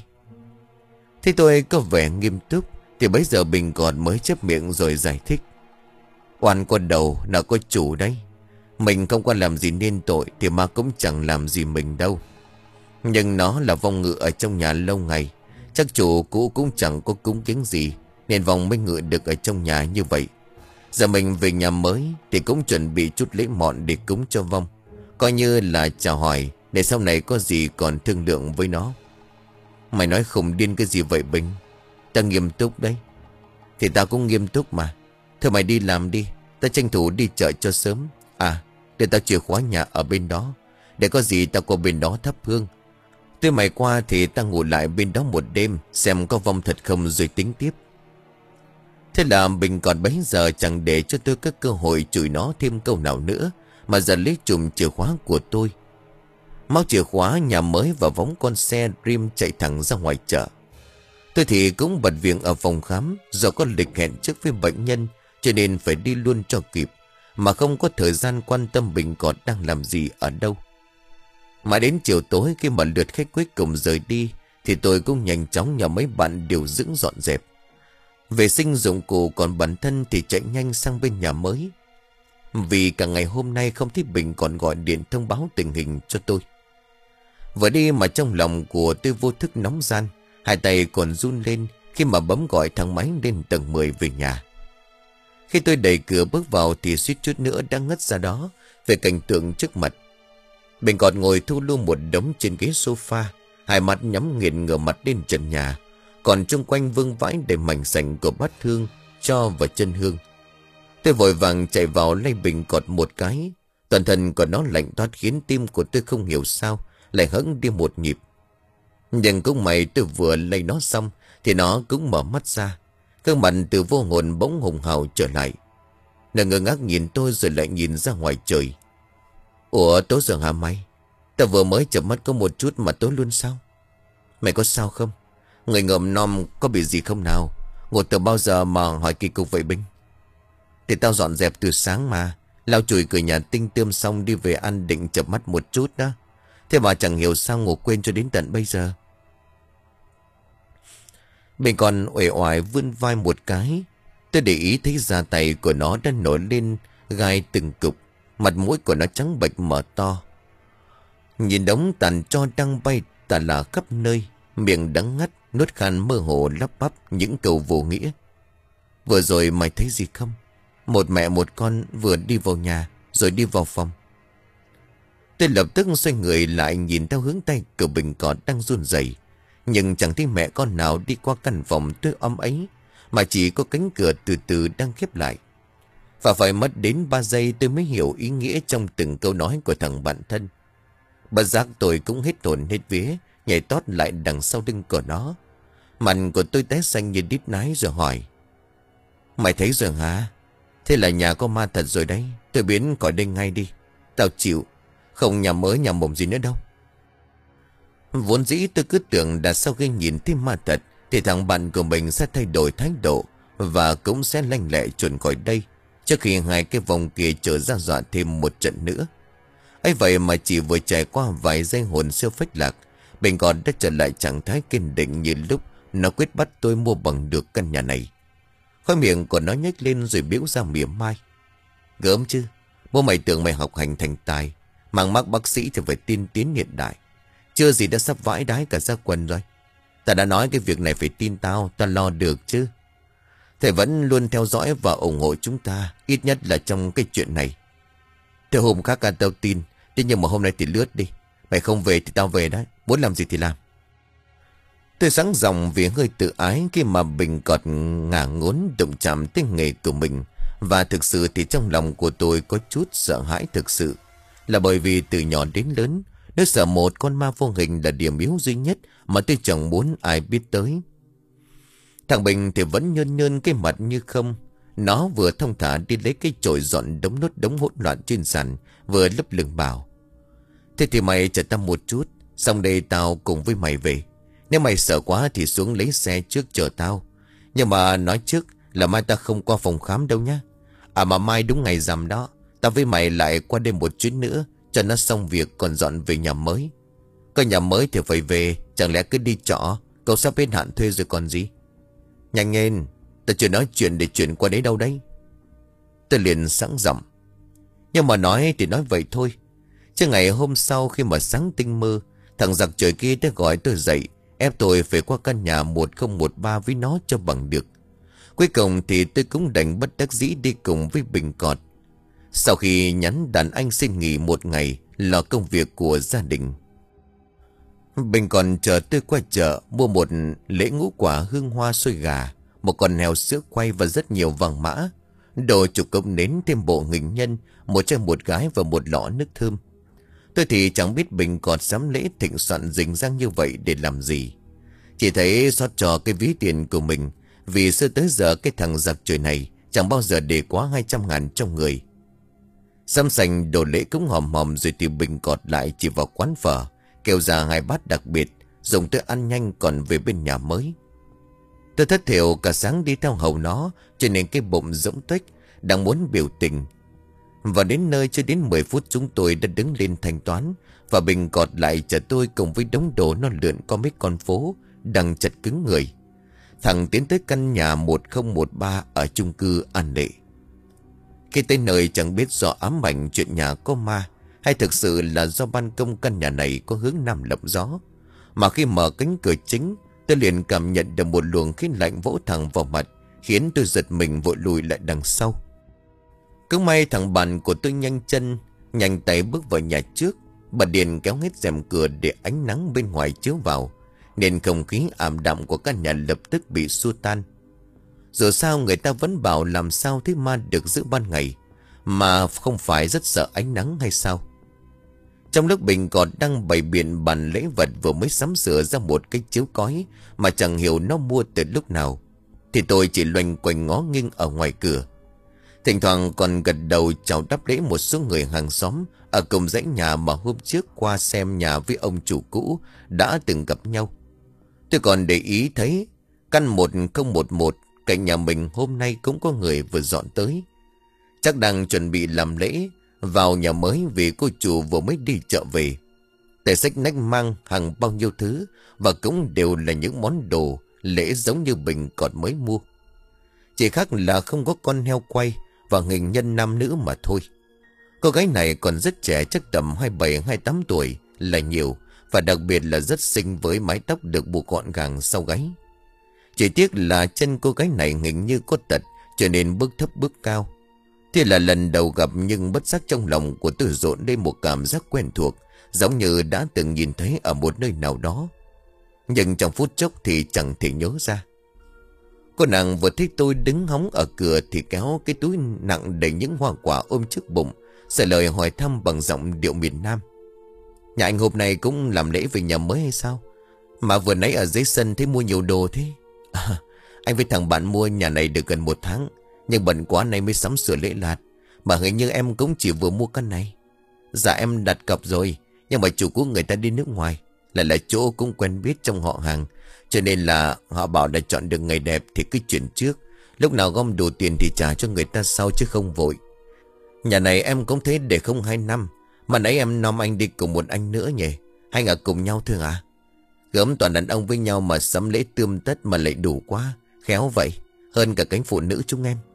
Thế tôi có vẻ nghiêm túc thì bấy giờ Bình còn mới chép miệng rồi giải thích: oan con đầu nào có chủ đấy. Mình không có làm gì nên tội thì ma cũng chẳng làm gì mình đâu. Nhưng nó là vong ngự ở trong nhà lâu ngày, chắc chủ cũ cũng chẳng có cúng kiến gì, nên vong mới ngự được ở trong nhà như vậy. Giờ mình về nhà mới thì cũng chuẩn bị chút lễ mọn để cúng cho vong, coi như là chào hỏi, để sau này có gì còn thương lượng với nó. Mày nói khùng điên cái gì vậy Bình? Ta nghiêm túc đấy. Thì ta cũng nghiêm túc mà. Thôi mày đi làm đi, ta tranh thủ đi chợ cho sớm. À, để ta chìa khóa nhà ở bên đó, để có gì ta qua bên đó thắp hương. Tới mày qua thì ta ngủ lại bên đó một đêm, xem có vong thật không rồi tính tiếp. Thế là Bình còn bấy giờ chẳng để cho tôi có cơ hội chửi nó thêm câu nào nữa, mà giờ lấy chùm chìa khóa của tôi, móc chìa khóa nhà mới và vóng con xe Dream chạy thẳng ra ngoài chợ. Tôi thì cũng bận việc ở phòng khám, do có lịch hẹn trước với bệnh nhân cho nên phải đi luôn cho kịp, mà không có thời gian quan tâm Bình còn đang làm gì ở đâu. Mà đến chiều tối khi mà lượt khách cuối cùng rời đi thì tôi cũng nhanh chóng nhờ mấy bạn điều dưỡng dọn dẹp vệ sinh dụng cụ, còn bản thân thì chạy nhanh sang bên nhà mới. Vì cả ngày hôm nay không thấy Bình còn gọi điện thông báo tình hình cho tôi. Vừa đi mà trong lòng của tôi vô thức nóng ran, hai tay còn run lên khi mà bấm gọi thang máy lên tầng mười về nhà. Khi tôi đẩy cửa bước vào thì suýt chút nữa đã ngất ra đó về cảnh tượng trước mặt. Bình còn ngồi thu lu một đống trên ghế sofa, hai mắt nhắm nghiền ngửa mặt lên trần nhà, còn chung quanh vương vãi đầy mảnh sành của bát hương, tro và chân hương. Tôi vội vàng chạy vào lay Bình cọt một cái, toàn thân của nó lạnh toát khiến tim của tôi không hiểu sao lại hững đi một nhịp. Nhưng cũng may tôi vừa lay nó xong thì nó cũng mở mắt ra, gương mặt từ vô hồn bỗng hùng hào trở lại. Nó ngơ ngác nhìn tôi rồi lại nhìn ra ngoài trời. Ủa tối giờ hả mày? Ta vừa mới chợp mắt có một chút mà tối luôn sao? Mày có sao không? Người ngợm nom có bị gì không nào? Ngồi từ bao giờ mà hỏi kỳ cục vậy Bình? Thì tao dọn dẹp từ sáng mà, lau chùi cửa nhà tinh tươm xong đi về ăn định chợp mắt một chút đó. Thế mà chẳng hiểu sao ngủ quên cho đến tận bây giờ. Bình còn uể oải vươn vai một cái. Tôi để ý thấy da tay của nó đã nổi lên gai từng cục, mặt mũi của nó trắng bệch mở to. Nhìn đống tàn tro đang bay tà là khắp nơi, miệng đắng ngắt, nuốt khan mơ hồ lắp bắp những câu vô nghĩa. Vừa rồi mày thấy gì không? Một mẹ một con vừa đi vào nhà rồi đi vào phòng. Tôi lập tức xoay người lại nhìn theo hướng tay của Bình còn đang run rẩy, nhưng chẳng thấy mẹ con nào đi qua căn phòng tối om ấy, mà chỉ có cánh cửa từ từ đang khép lại. Và phải mất đến ba giây tôi mới hiểu ý nghĩa trong từng câu nói của thằng bạn thân. Bất giác tôi cũng hết hồn hết vía, nhảy tót lại đằng sau lưng của nó. Mặt của tôi tái xanh như đít nái rồi hỏi: Mày thấy rồi hả? Thế là nhà có ma thật rồi đấy. Tôi biến khỏi đây ngay đi. Tao chịu. Không nhà mới nhà mồm gì nữa đâu. Vốn dĩ tôi cứ tưởng là sau khi nhìn thấy ma thật thì thằng bạn của mình sẽ thay đổi thái độ và cũng sẽ lanh lẹ chuẩn khỏi đây, trước khi hai cái vòng kia trở ra dọa thêm một trận nữa. Ấy vậy mà chỉ vừa trải qua vài giây hồn siêu phách lạc, Bình còn đã trở lại trạng thái kiên định như lúc nó quyết bắt tôi mua bằng được căn nhà này. Khói miệng của nó nhếch lên rồi biếu ra mỉa mai: Gớm chứ, bố mày tưởng mày học hành thành tài, mang mác bác sĩ thì phải tiên tiến hiện đại. Chưa gì đã sắp vãi đái cả ra quần rồi. Ta đã nói cái việc này phải tin tao, ta lo được chứ. Thầy vẫn luôn theo dõi và ủng hộ chúng ta, ít nhất là trong cái chuyện này. Thế hôm khác à, tao tin, thế nhưng mà hôm nay thì lướt đi. Mày không về thì tao về đấy, muốn làm gì thì làm. Tôi sáng dòng vì hơi tự ái khi mà Bình cọt ngả ngốn đụng chạm tới nghề của mình. Và thực sự thì trong lòng của tôi có chút sợ hãi thực sự. Là bởi vì từ nhỏ đến lớn, nếu sợ một con ma vô hình là điểm yếu duy nhất mà tôi chẳng muốn ai biết tới. Thằng Bình thì vẫn nhơn nhơn cái mặt như không. Nó vừa thong thả đi lấy cái chổi dọn đống nốt đống hỗn loạn trên sàn, vừa lấp lửng bảo: Thế thì mày chờ tao một chút, xong đây tao cùng với mày về. Nếu mày sợ quá thì xuống lấy xe trước chờ tao. Nhưng mà nói trước là mai ta không qua phòng khám đâu nhá. À mà mai đúng ngày rằm đó, tao với mày lại qua đêm một chuyến nữa, cho nó xong việc còn dọn về nhà mới. Có nhà mới thì phải về, chẳng lẽ cứ đi trọ, cậu sắp hết hạn thuê rồi còn gì. Nhanh lên, tao chưa nói chuyện để chuyển qua đấy đâu đấy. Tôi liền sẵn giọng. Nhưng mà nói thì nói vậy thôi. Chứ ngày hôm sau khi mà sáng tinh mơ, thằng giặc trời kia đã gọi tôi dậy, ép tôi phải qua căn nhà một không một ba với nó cho bằng được. Cuối cùng thì tôi cũng đành bất đắc dĩ đi cùng với Bình Cọt. Sau khi nhắn đàn anh xin nghỉ một ngày là công việc của gia đình, Bình còn chờ tôi qua chợ mua một lễ ngũ quả hương hoa xôi gà, một con heo sữa quay và rất nhiều vàng mã, đồ chục cốc nến, thêm bộ nghịch nhân, một trai một gái và một lọ nước thơm. Tôi thì chẳng biết Bình còn sắm lễ thịnh soạn rình rang như vậy để làm gì. Chỉ thấy xót cho cái ví tiền của mình, vì xưa tới giờ cái thằng giặc trời này chẳng bao giờ để quá hai trăm ngàn trong người. Xăm sành đồ lễ cũng hòm hòm rồi thì Bình cọt lại chỉ vào quán phở, kêu ra hai bát đặc biệt, dùng tôi ăn nhanh còn về bên nhà mới. Tôi thất thiểu cả sáng đi theo hầu nó, cho nên cái bụng rỗng tuếch, đang muốn biểu tình. Và đến nơi chưa đến mười phút chúng tôi đã đứng lên thanh toán, và Bình cọt lại chở tôi cùng với đống đồ nó lượn qua mấy con phố đang chật cứng người, thằng tiến tới căn nhà một không một ba ở chung cư An Lệ. Khi tới nơi chẳng biết do ám ảnh chuyện nhà có ma, hay thực sự là do ban công căn nhà này có hướng nam lộng gió, mà khi mở cánh cửa chính, tôi liền cảm nhận được một luồng khí lạnh vỗ thẳng vào mặt, khiến tôi giật mình vội lùi lại đằng sau. Cứ may thằng bạn của tôi nhanh chân, nhanh tay bước vào nhà trước, bật điện kéo hết rèm cửa để ánh nắng bên ngoài chiếu vào, nên không khí ảm đạm của căn nhà lập tức bị xua tan. Dù sao người ta vẫn bảo làm sao thế ma được giữa ban ngày, mà không phải rất sợ ánh nắng hay sao? Trong lúc Bình còn đang bày biện bàn lễ vật vừa mới sắm sửa ra một cái chiếu cói mà chẳng hiểu nó mua từ lúc nào, thì tôi chỉ loanh quanh ngó nghiêng ở ngoài cửa. Thỉnh thoảng còn gật đầu chào đáp lễ một số người hàng xóm ở cùng dãy nhà mà hôm trước qua xem nhà với ông chủ cũ đã từng gặp nhau. Tôi còn để ý thấy căn một không một một cạnh nhà mình hôm nay cũng có người vừa dọn tới. Chắc đang chuẩn bị làm lễ vào nhà mới vì cô chủ vừa mới đi chợ về. Tay xách nách mang hàng bao nhiêu thứ, và cũng đều là những món đồ lễ giống như Bình còn mới mua. Chỉ khác là không có con heo quay và hình nhân nam nữ mà thôi. Cô gái này còn rất trẻ, chắc tầm hai mươi bảy hai mươi tám tuổi là nhiều, và đặc biệt là rất xinh với mái tóc được buộc gọn gàng sau gáy. Chỉ tiếc là chân cô gái này hình như có tật, cho nên bước thấp bước cao. Thế là lần đầu gặp, nhưng bất giác trong lòng của tôi dồn lên một cảm giác quen thuộc, giống như đã từng nhìn thấy ở một nơi nào đó. Nhưng trong phút chốc thì chẳng thể nhớ ra. Cô nàng vừa thấy tôi đứng hóng ở cửa thì kéo cái túi nặng đầy những hoa quả ôm trước bụng, trả lời hỏi thăm bằng giọng điệu miền Nam. Nhà anh hôm nay cũng làm lễ về nhà mới hay sao? Mà vừa nãy ở dưới sân thấy mua nhiều đồ thế. À, anh với thằng bạn mua nhà này được gần một tháng, nhưng bận quá nay mới sắm sửa lễ lạt. Mà hình như em cũng chỉ vừa mua căn này. Dạ em đặt cọc rồi, nhưng mà chủ của người ta đi nước ngoài, lại là chỗ cũng quen biết trong họ hàng, cho nên là họ bảo đã chọn được ngày đẹp thì cứ chuyển trước. Lúc nào gom đủ tiền thì trả cho người ta sau chứ không vội. Nhà này em cũng thấy để không hai năm. Mà nãy em nom anh đi cùng một anh nữa nhỉ? Hai người cùng nhau thương à? Gớm toàn đàn ông với nhau mà sắm lễ tươm tất mà lại đủ quá. Khéo vậy, hơn cả cánh phụ nữ chúng em.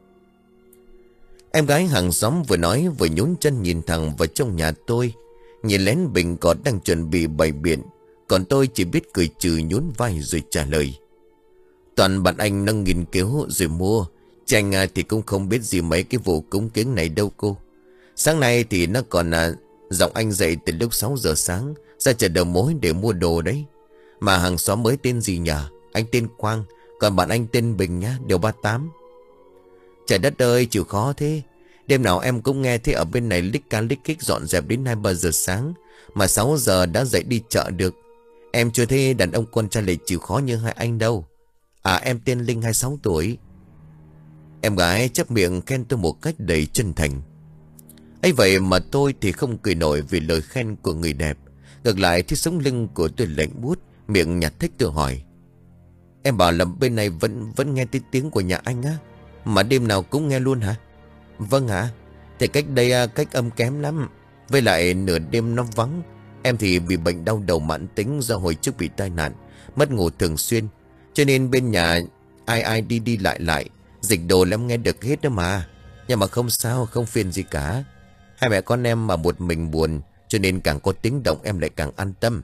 Em gái hàng xóm vừa nói vừa nhún chân nhìn thẳng vào trong nhà tôi, nhìn lén Bình còn đang chuẩn bị bày biện. Còn tôi chỉ biết cười trừ nhún vai rồi trả lời. Toàn bạn anh nâng nghiên cứu rồi mua. Chứ anh thì cũng không biết gì mấy cái vụ cúng kiến này đâu cô. Sáng nay thì nó còn à, giọng anh dậy từ lúc sáu giờ sáng ra chợ đầu mối để mua đồ đấy. Mà hàng xóm mới tên gì nhờ? Anh tên Quang, còn bạn anh tên Bình nhá, đều ba tám. Trời đất ơi, chịu khó thế. Đêm nào em cũng nghe thấy ở bên này lích ca lích kích dọn dẹp đến hai ba giờ sáng, mà sáu giờ đã dậy đi chợ được. Em chưa thấy đàn ông con trai lại chịu khó như hai anh đâu. À em tên Linh hai mươi sáu tuổi. Em gái chép miệng khen tôi một cách đầy chân thành. Ấy vậy mà tôi thì không cười nổi vì lời khen của người đẹp. Ngược lại thì sống lưng của tôi lạnh buốt, miệng nhạt thách tôi hỏi. Em bảo là bên này vẫn vẫn nghe tiếng tiếng của nhà anh á? Mà đêm nào cũng nghe luôn hả? Vâng ạ. Thì cách đây cách âm kém lắm. Với lại nửa đêm nó vắng. Em thì bị bệnh đau đầu mãn tính do hồi trước bị tai nạn, mất ngủ thường xuyên. Cho nên bên nhà ai ai đi đi lại lại, dịch đồ em nghe được hết đó mà. Nhưng mà không sao, không phiền gì cả. Hai mẹ con em mà một mình buồn, cho nên càng có tiếng động em lại càng an tâm.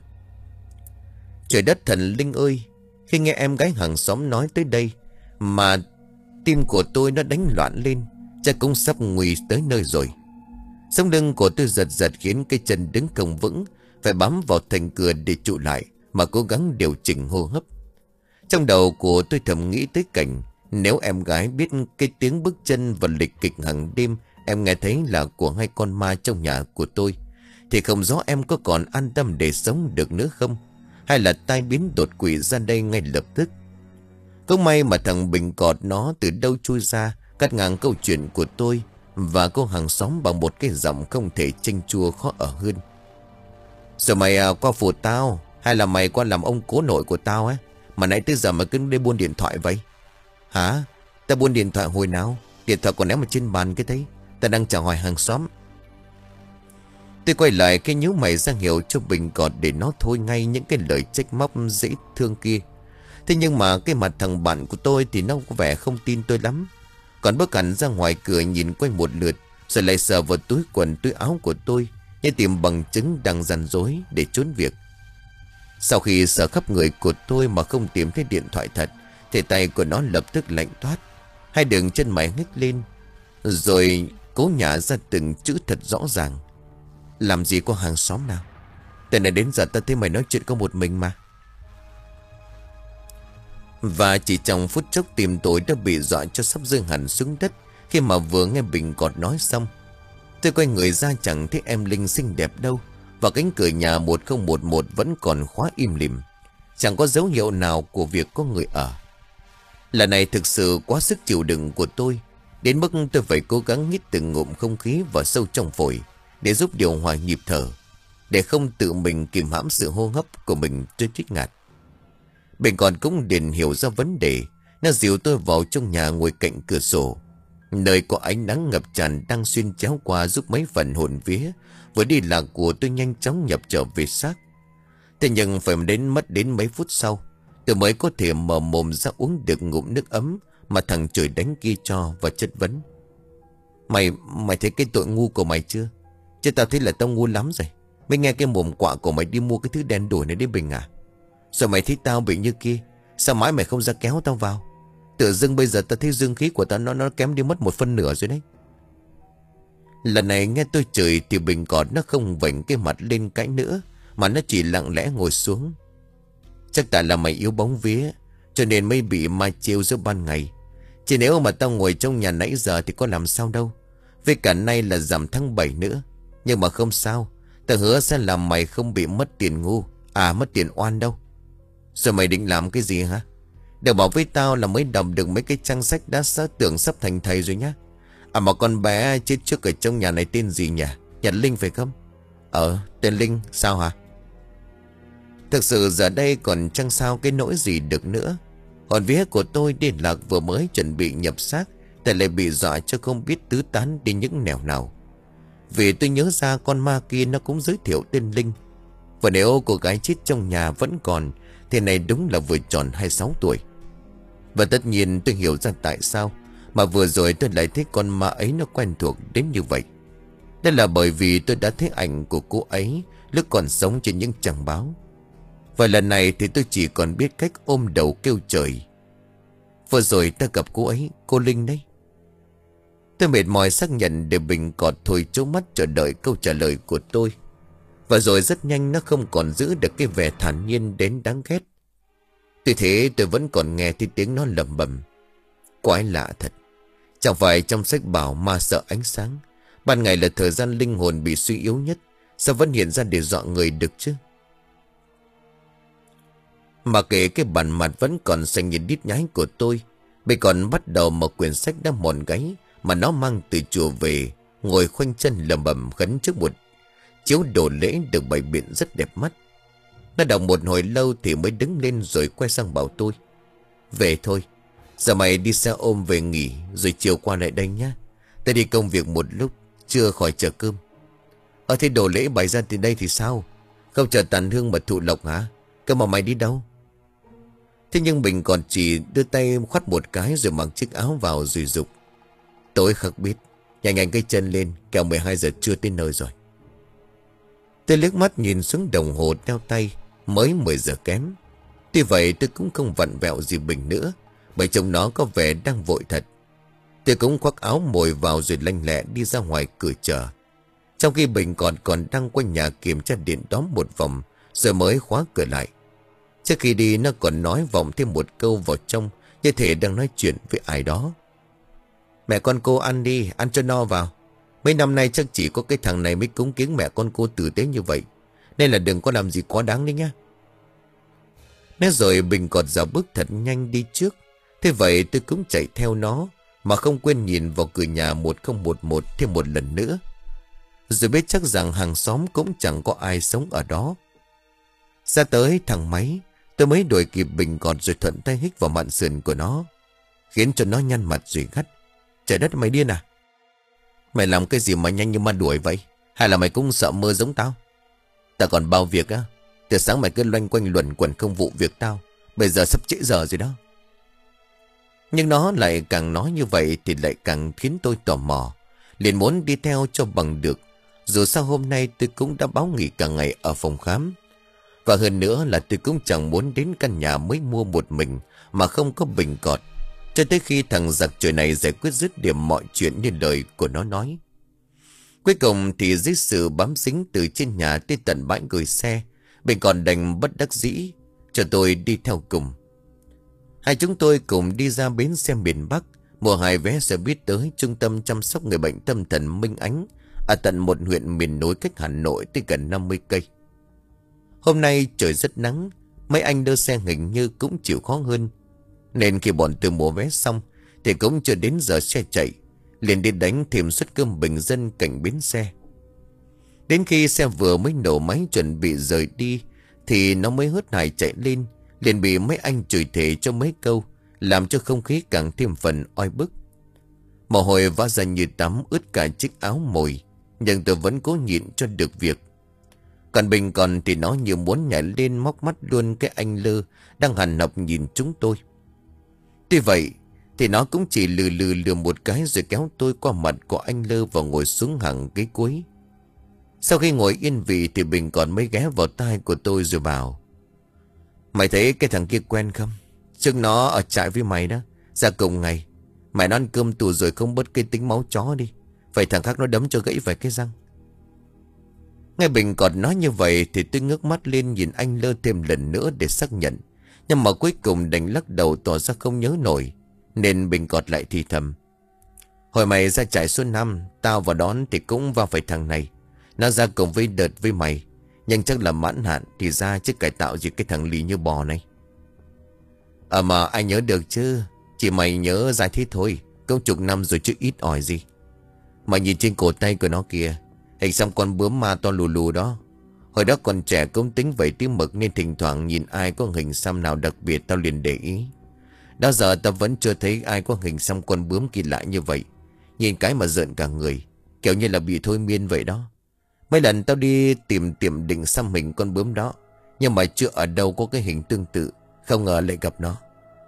Trời đất thần linh ơi, khi nghe em gái hàng xóm nói tới đây mà tim của tôi nó đánh loạn lên. Chắc cũng sắp nguy tới nơi rồi. Sống lưng của tôi giật giật khiến cái chân đứng không vững, phải bám vào thành cửa để trụ lại mà cố gắng điều chỉnh hô hấp. Trong đầu của tôi thầm nghĩ tới cảnh nếu em gái biết cái tiếng bước chân và lịch kịch hàng đêm em nghe thấy là của hai con ma trong nhà của tôi, thì không rõ em có còn an tâm để sống được nữa không, hay là tai biến đột quỵ ra đây ngay lập tức. Cũng may mà thằng Bình cọt nó từ đâu chui ra, cắt ngang câu chuyện của tôi và cô hàng xóm bằng một cái giọng không thể chênh chua khó ở hơn. Rồi mày à, qua phủ tao, hay là mày qua làm ông cố nội của tao á? Mà nãy tới giờ mày cứ đi buôn điện thoại vậy? Hả? Ta buôn điện thoại hồi nào? Điện thoại còn ném ở trên bàn cái thấy. Ta đang chào hỏi hàng xóm. Tôi quay lại cái nhíu mày ra hiệu cho Bình cọt để nó thôi ngay những cái lời trách móc dễ thương kia. Thế nhưng mà cái mặt thằng bạn của tôi thì nó có vẻ không tin tôi lắm. Còn bước hẳn ra ngoài cửa nhìn quanh một lượt, rồi lại sờ vào túi quần túi áo của tôi, như tìm bằng chứng đang rằn rối để trốn việc. Sau khi sờ khắp người của tôi mà không tìm thấy điện thoại thật, thì tay của nó lập tức lạnh toát. Hai đường chân mày nhếch lên, rồi cố nhả ra từng chữ thật rõ ràng. Làm gì có hàng xóm nào? Từ này đến giờ ta thấy mày nói chuyện có một mình mà. Và chỉ trong phút chốc tim tôi đã bị dọa cho sắp rơi hẳn xuống đất khi mà vừa nghe Bình cọt nói xong. Tôi quay người ra chẳng thấy em Linh xinh đẹp đâu, và cánh cửa nhà một không một một vẫn còn khóa im lìm, chẳng có dấu hiệu nào của việc có người ở. Lần này thực sự quá sức chịu đựng của tôi, đến mức tôi phải cố gắng hít từng ngụm không khí vào sâu trong phổi để giúp điều hòa nhịp thở, để không tự mình kìm hãm sự hô hấp của mình tôi trích ngạt. Bình còn cũng liền hiểu ra vấn đề. Nó dìu tôi vào trong nhà ngồi cạnh cửa sổ, nơi có ánh nắng ngập tràn đang xuyên chéo qua, giúp mấy phần hồn vía vừa đi lạc của tôi nhanh chóng nhập trở về xác. Thế nhưng phải đến mất đến mấy phút sau, tôi mới có thể mở mồm ra uống được ngụm nước ấm mà thằng trời đánh kia cho, và chất vấn. Mày, mày thấy cái tội ngu của mày chưa? Chứ tao thấy là tao ngu lắm rồi. Mới nghe cái mồm quạ của mày đi mua cái thứ đen đủi này đến Bình à? Rồi mày thấy tao bị như kia, sao mãi mày không ra kéo tao vào? Tự dưng bây giờ tao thấy dương khí của tao nó nó kém đi mất một phân nửa rồi đấy. Lần này nghe tôi chửi thì Bình cọt nó không vểnh cái mặt lên cãi nữa, mà nó chỉ lặng lẽ ngồi xuống. Chắc tại là mày yếu bóng vía, cho nên mới bị ma trêu giữa ban ngày. Chỉ nếu mà tao ngồi trong nhà nãy giờ thì có làm sao đâu. Với cả nay là rằm tháng bảy nữa. Nhưng mà không sao, tao hứa sẽ làm mày không bị mất tiền ngu, à mất tiền oan đâu. Rồi mày định làm cái gì hả? Đều bảo với tao là mới đọc được mấy cái trang sách đã xác tưởng sắp thành thầy rồi nhá. À mà con bé chết trước ở trong nhà này tên gì nhỉ? Nhật Linh phải không? Ờ, tên Linh, sao hả? Thực sự giờ đây còn chẳng sao cái nỗi gì được nữa. Hồn vía của tôi điên lạc vừa mới chuẩn bị nhập xác,แต่lại bị dọa cho không biết tứ tán đi những nẻo nào. Vì tôi nhớ ra con ma kia nó cũng giới thiệu tên Linh. Và nếu cô gái chết trong nhà vẫn còn, thì này đúng là vừa tròn hai mươi sáu tuổi. Và tất nhiên tôi hiểu ra tại sao mà vừa rồi tôi lại thấy con ma ấy nó quen thuộc đến như vậy. Đây là bởi vì tôi đã thấy ảnh của cô ấy lúc còn sống trên những trang báo. Và lần này thì tôi chỉ còn biết cách ôm đầu kêu trời. Vừa rồi ta gặp cô ấy, cô Linh đấy. Tôi mệt mỏi xác nhận để Bình cọt thôi trố mắt chờ đợi câu trả lời của tôi. Và rồi rất nhanh nó không còn giữ được cái vẻ thản nhiên đến đáng ghét. Tuy thế tôi vẫn còn nghe thấy tiếng nó lẩm bẩm. Quái lạ thật. Chẳng phải trong sách bảo ma sợ ánh sáng, ban ngày là thời gian linh hồn bị suy yếu nhất, sao vẫn hiện ra để dọa người được chứ? Mà kể cái bản mặt vẫn còn xanh nhìn đít nhái của tôi, Mình còn bắt đầu một quyển sách đã mòn gáy mà nó mang từ chùa về, ngồi khoanh chân lầm bầm khấn trước một chiếu đồ lễ được bày biện rất đẹp mắt. Nó đọc một hồi lâu thì mới đứng lên rồi quay sang bảo tôi: về thôi, giờ mày đi xe ôm về nghỉ, rồi chiều qua lại đây nhá. Ta đi công việc một lúc, chưa khỏi chờ cơm. Ở thế đồ lễ bày ra từ đây thì sao? Không chờ tàn hương mà thụ lộc hả? Cơ mà mày đi đâu? Thế nhưng mình còn chỉ đưa tay khoắt một cái rồi mặc chiếc áo vào rồi dục: tối khắc biết, nhanh nhanh cái chân lên, kẻo mười hai giờ trưa tới nơi rồi. Tôi liếc mắt nhìn xuống đồng hồ đeo tay, mới mười giờ kém. Tuy vậy tôi cũng không vặn vẹo gì Bình nữa, bởi chồng nó có vẻ đang vội thật. Tôi cũng khoác áo mồi vào rồi lanh lẹ đi ra ngoài cửa chờ. Trong khi Bình còn còn đang quanh nhà kiểm tra điện đóm một vòng, rồi mới khóa cửa lại. Trước khi đi nó còn nói vọng thêm một câu vào trong, như thể đang nói chuyện với ai đó: mẹ con cô ăn đi, ăn cho no vào. Mấy năm nay chắc chỉ có cái thằng này mới cúng kiếng mẹ con cô tử tế như vậy, nên là đừng có làm gì quá đáng đấy nhá. Nói rồi Bình còn dạo bước thật nhanh đi trước. Thế vậy tôi cũng chạy theo nó, mà không quên nhìn vào cửa nhà một không một một thêm một lần nữa. Rồi biết chắc rằng hàng xóm cũng chẳng có ai sống ở đó. Ra tới thằng máy, tôi mới đuổi kịp Bình còn rồi thuận tay hít vào mạn sườn của nó, khiến cho nó nhăn mặt rồi gắt: trời đất, mày điên à? Mày làm cái gì mà nhanh như ma đuổi vậy? Hay là mày cũng sợ mơ giống tao? Tao còn bao việc á. Từ sáng mày cứ loanh quanh luẩn quẩn không vụ việc tao. Bây giờ sắp trễ giờ rồi đó. Nhưng nó lại càng nói như vậy thì lại càng khiến tôi tò mò, liền muốn đi theo cho bằng được. Dù sao hôm nay tôi cũng đã báo nghỉ cả ngày ở phòng khám. Và hơn nữa là tôi cũng chẳng muốn đến căn nhà mới mua một mình mà không có Bình cọt, cho tới khi thằng giặc trời này giải quyết dứt điểm mọi chuyện như lời của nó nói. Cuối cùng thì dưới sự bám dính từ trên nhà tới tận bãi gửi xe, Bình còn đành bất đắc dĩ cho tôi đi theo cùng. Hai chúng tôi cùng đi ra bến xe miền Bắc, mua hai vé xe buýt tới trung tâm chăm sóc người bệnh tâm thần Minh Ánh, ở tận một huyện miền núi cách Hà Nội tới gần năm mươi cây. Hôm nay trời rất nắng, mấy anh đưa xe hình như cũng chịu khó hơn, nên khi bọn tôi mua vé xong thì cũng chưa đến giờ xe chạy, liền đi đánh thêm suất cơm bình dân cạnh bến xe. Đến khi xe vừa mới nổ máy chuẩn bị rời đi thì nó mới hớt hải chạy lên, liền bị mấy anh chửi thề cho mấy câu, làm cho không khí càng thêm phần oi bức. Mồ hôi vã ra như tắm ướt cả chiếc áo mồi, nhưng tôi vẫn cố nhịn cho được việc. Còn Bình còn thì nó như muốn nhảy lên móc mắt luôn cái anh Lơ đang hằn học nhìn chúng tôi. Tuy vậy thì nó cũng chỉ lừ lừ lừa một cái rồi kéo tôi qua mặt của anh Lơ và ngồi xuống hàng ghế cuối. Sau khi ngồi yên vị thì Bình còn mới ghé vào tai của tôi rồi bảo: mày thấy cái thằng kia quen không? Trước nó ở trại với mày đó, ra cùng ngày. Mày nó ăn cơm tù rồi không bớt cái tính máu chó đi, vậy thằng khác nó đấm cho gãy vài cái răng. Nghe Bình còn nói như vậy thì tôi ngước mắt lên nhìn anh Lơ thêm lần nữa để xác nhận. Nhưng mà cuối cùng đành lắc đầu tỏ ra không nhớ nổi, nên Bình cọt lại thì thầm: hồi mày ra trại số năm, tao vào đón thì cũng vào phải thằng này. Nó ra cùng với đợt với mày, nhưng chắc là mãn hạn thì ra chứ cải tạo gì cái thằng lì như bò này. À mà ai nhớ được chứ, chỉ mày nhớ ra thế thôi, cũng chục năm rồi chứ ít ỏi gì. Mày nhìn trên cổ tay của nó kìa, hình xăm con bướm ma to lù lù đó. Hồi đó còn trẻ cũng tính vậy tiếng mực, nên thỉnh thoảng nhìn ai có hình xăm nào đặc biệt tao liền để ý. Đó giờ tao vẫn chưa thấy ai có hình xăm con bướm kỳ lạ như vậy. Nhìn cái mà rợn cả người, kiểu như là bị thôi miên vậy đó. Mấy lần tao đi tìm tiệm định xăm hình con bướm đó, nhưng mà chưa ở đâu có cái hình tương tự, không ngờ lại gặp nó.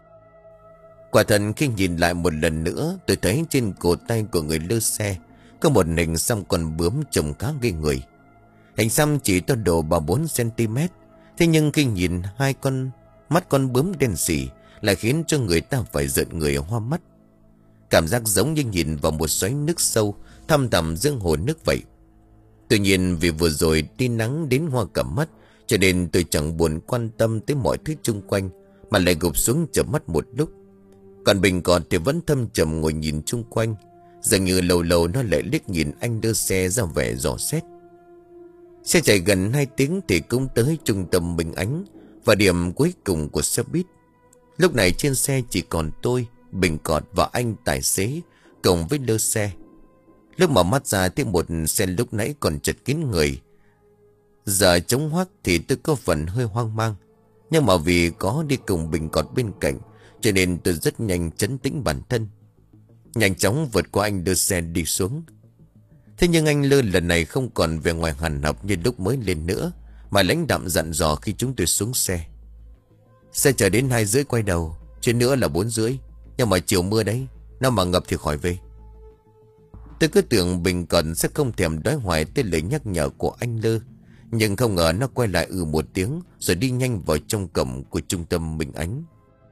Quả thật khi nhìn lại một lần nữa, tôi thấy trên cổ tay của người lơ xe có một hình xăm con bướm trông khá ghê người. Hình xăm chỉ to độ ba bốn xăng-ti-mét. Thế nhưng khi nhìn hai con mắt con bướm đen sì lại khiến cho người ta phải rợn người hoa mắt. Cảm giác giống như nhìn vào một xoáy nước sâu thăm thẳm giữa hồ nước vậy. Tuy nhiên vì vừa rồi đi nắng đến hoa cả mắt, cho nên tôi chẳng buồn quan tâm tới mọi thứ xung quanh, mà lại gục xuống chợp mắt một lúc. Còn Bình còn thì vẫn thâm trầm ngồi nhìn xung quanh, dường như lâu lâu nó lại liếc nhìn anh đưa xe ra vẻ dò xét. Xe chạy gần hai tiếng thì cũng tới trung tâm Minh Ánh và điểm cuối cùng của xe buýt. Lúc này trên xe chỉ còn tôi, Bình cọt và anh tài xế cùng với lơ xe. Lúc mở mắt ra thấy một xe lúc nãy còn chật kín người, giờ trống hoác thì tôi có phần hơi hoang mang. Nhưng mà vì có đi cùng Bình cọt bên cạnh, cho nên tôi rất nhanh trấn tĩnh bản thân, nhanh chóng vượt qua anh đưa xe đi xuống. Thế nhưng anh Lơ lần này không còn về ngoài hàn học như lúc mới lên nữa, mà lãnh đạm dặn dò khi chúng tôi xuống xe: xe chờ đến hai rưỡi quay đầu, trên nữa là bốn rưỡi. Nhưng mà chiều mưa đấy, nó mà ngập thì khỏi về. Tôi cứ tưởng Bình Cận sẽ không thèm đoái hoài tới lời nhắc nhở của anh Lơ, nhưng không ngờ nó quay lại ừ một tiếng rồi đi nhanh vào trong cổng của trung tâm Minh Ánh.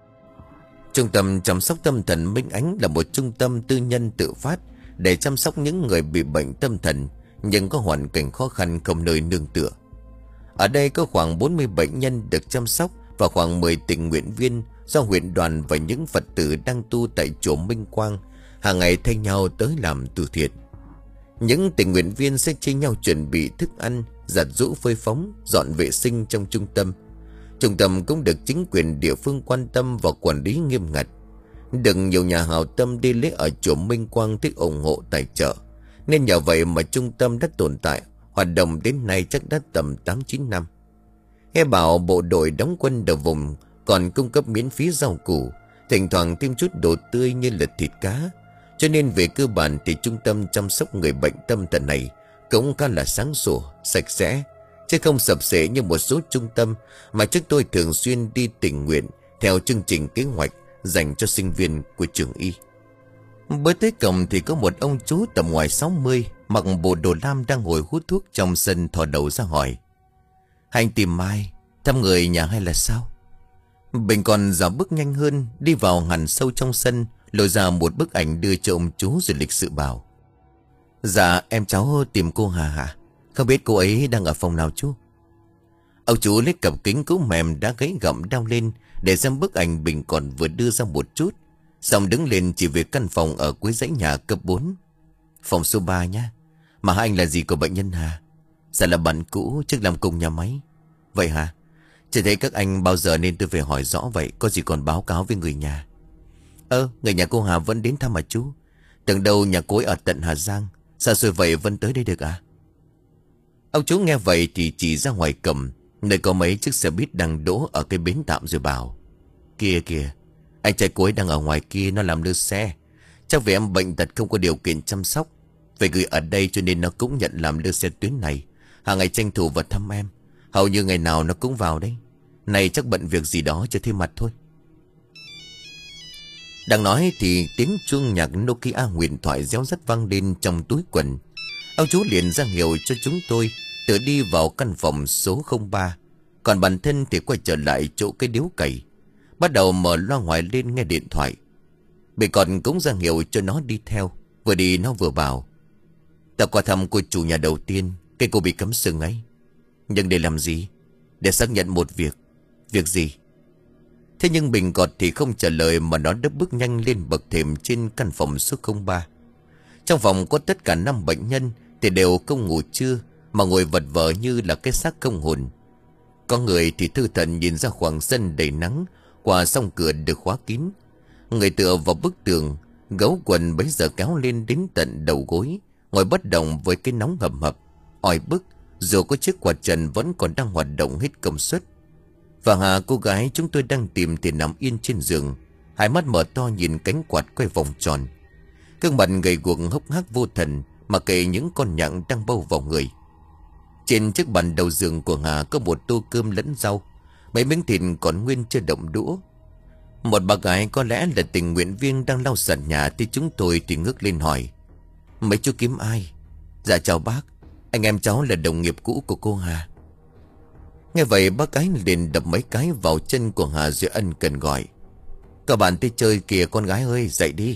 Trung tâm chăm sóc tâm thần Minh Ánh là một trung tâm tư nhân tự phát để chăm sóc những người bị bệnh tâm thần nhưng có hoàn cảnh khó khăn không nơi nương tựa. Ở đây có khoảng bốn mươi bệnh nhân được chăm sóc và khoảng mười tình nguyện viên do huyện đoàn và những Phật tử đang tu tại chùa Minh Quang hàng ngày thay nhau tới làm từ thiện. Những tình nguyện viên sẽ chia nhau chuẩn bị thức ăn, giặt giũ phơi phóng, dọn vệ sinh trong trung tâm. Trung tâm cũng được chính quyền địa phương quan tâm và quản lý nghiêm ngặt. Được nhiều nhà hảo tâm đi lễ ở chùa Minh Quang thích ủng hộ tài trợ, nên nhờ vậy mà trung tâm đã tồn tại, hoạt động đến nay chắc đã tầm tám chín năm. Nghe bảo bộ đội đóng quân ở vùng còn cung cấp miễn phí rau củ, thỉnh thoảng thêm chút đồ tươi như là thịt cá. Cho nên về cơ bản thì trung tâm chăm sóc người bệnh tâm thần này cũng khá là sáng sủa, sạch sẽ, chứ không sập xệ như một số trung tâm mà chúng tôi thường xuyên đi tình nguyện theo chương trình kế hoạch dành cho sinh viên của trường y. Bước tới cổng thì có một ông chú tầm ngoài sáu mươi, mặc bộ đồ lam đang ngồi hút thuốc trong sân, thò đầu ra hỏi: "Anh tìm ai? Thăm người nhà hay là sao?" Bình còn dạo bước nhanh hơn, đi vào hẳn sâu trong sân, lôi ra một bức ảnh đưa cho ông chú rồi lịch sự bảo: "Dạ em cháu tìm cô Hà hả? Không biết cô ấy đang ở phòng nào chú?" Ông chú lấy cặp kính cũ mềm đã gãy gặm đeo lên để xem bức ảnh Bình còn vừa đưa ra một chút, xong đứng lên chỉ về căn phòng ở cuối dãy nhà cấp bốn. "Phòng số ba nhá. Mà hai anh là gì của bệnh nhân Hà?" "Dạ là bạn cũ trước làm cùng nhà máy." "Vậy hả? Chỉ thấy các anh bao giờ nên tôi về hỏi rõ vậy, có gì còn báo cáo với người nhà." "Ơ, người nhà cô Hà vẫn đến thăm mà chú. Tưởng đâu nhà cô ấy ở tận Hà Giang, xa xôi vậy vẫn tới đây được à?" Ông chú nghe vậy thì chỉ ra ngoài cầm, nơi có mấy chiếc xe buýt đang đỗ ở cái bến tạm rồi bảo: "Kìa kìa, anh trai cô ấy đang ở ngoài kia, nó làm lơ xe. Chắc vì em bệnh tật không có điều kiện chăm sóc, phải gửi ở đây cho nên nó cũng nhận làm lơ xe tuyến này. Hàng ngày tranh thủ vào thăm em, hầu như ngày nào nó cũng vào đấy. Này chắc bận việc gì đó cho thêm mặt thôi." Đang nói thì tiếng chuông nhạc Nokia huyền thoại réo rắt vang lên trong túi quần. Ông chú liền ra hiệu cho chúng tôi tự đi vào căn phòng số không ba, còn bản thân thì quay trở lại chỗ cái điếu cày, bắt đầu mở loa ngoài lên nghe điện thoại. Bị còn cũng ra hiệu cho nó đi theo. Vừa đi nó vừa bảo: "Ta qua thăm cô chủ nhà đầu tiên, cái cô bị cấm sừng ấy." "Nhưng để làm gì?" "Để xác nhận một việc." "Việc gì?" Thế nhưng Bình Cọt thì không trả lời mà nó đấp bước nhanh lên bậc thềm trên căn phòng số không ba. Trong phòng có tất cả năm bệnh nhân thì đều không ngủ trưa mà ngồi vật vờ như là cái xác không hồn. Có người thì thư thận nhìn ra khoảng sân đầy nắng qua song cửa được khóa kín. Người tựa vào bức tường, gấu quần bấy giờ kéo lên đến tận đầu gối, ngồi bất động với cái nóng hầm hập, oi bức, dù có chiếc quạt trần vẫn còn đang hoạt động hết công suất. Và Hà, cô gái chúng tôi đang tìm thì nằm yên trên giường, hai mắt mở to nhìn cánh quạt quay vòng tròn. Gương mặt gầy guộc hốc hác vô thần mà kệ những con nhặng đang bâu vào người. Trên chiếc bàn đầu giường của Hà có một tô cơm lẫn rau, mấy miếng thịt còn nguyên chưa động đũa. Một bà gái có lẽ là tình nguyện viên đang lau sàn nhà thì chúng tôi thì ngước lên hỏi: "Mấy chú kiếm ai?" "Dạ chào bác, anh em cháu là đồng nghiệp cũ của cô Hà." Nghe vậy bác gái liền đập mấy cái vào chân của Hà rồi ân cần gọi: "Các bạn tới chơi kìa con gái ơi, dậy đi."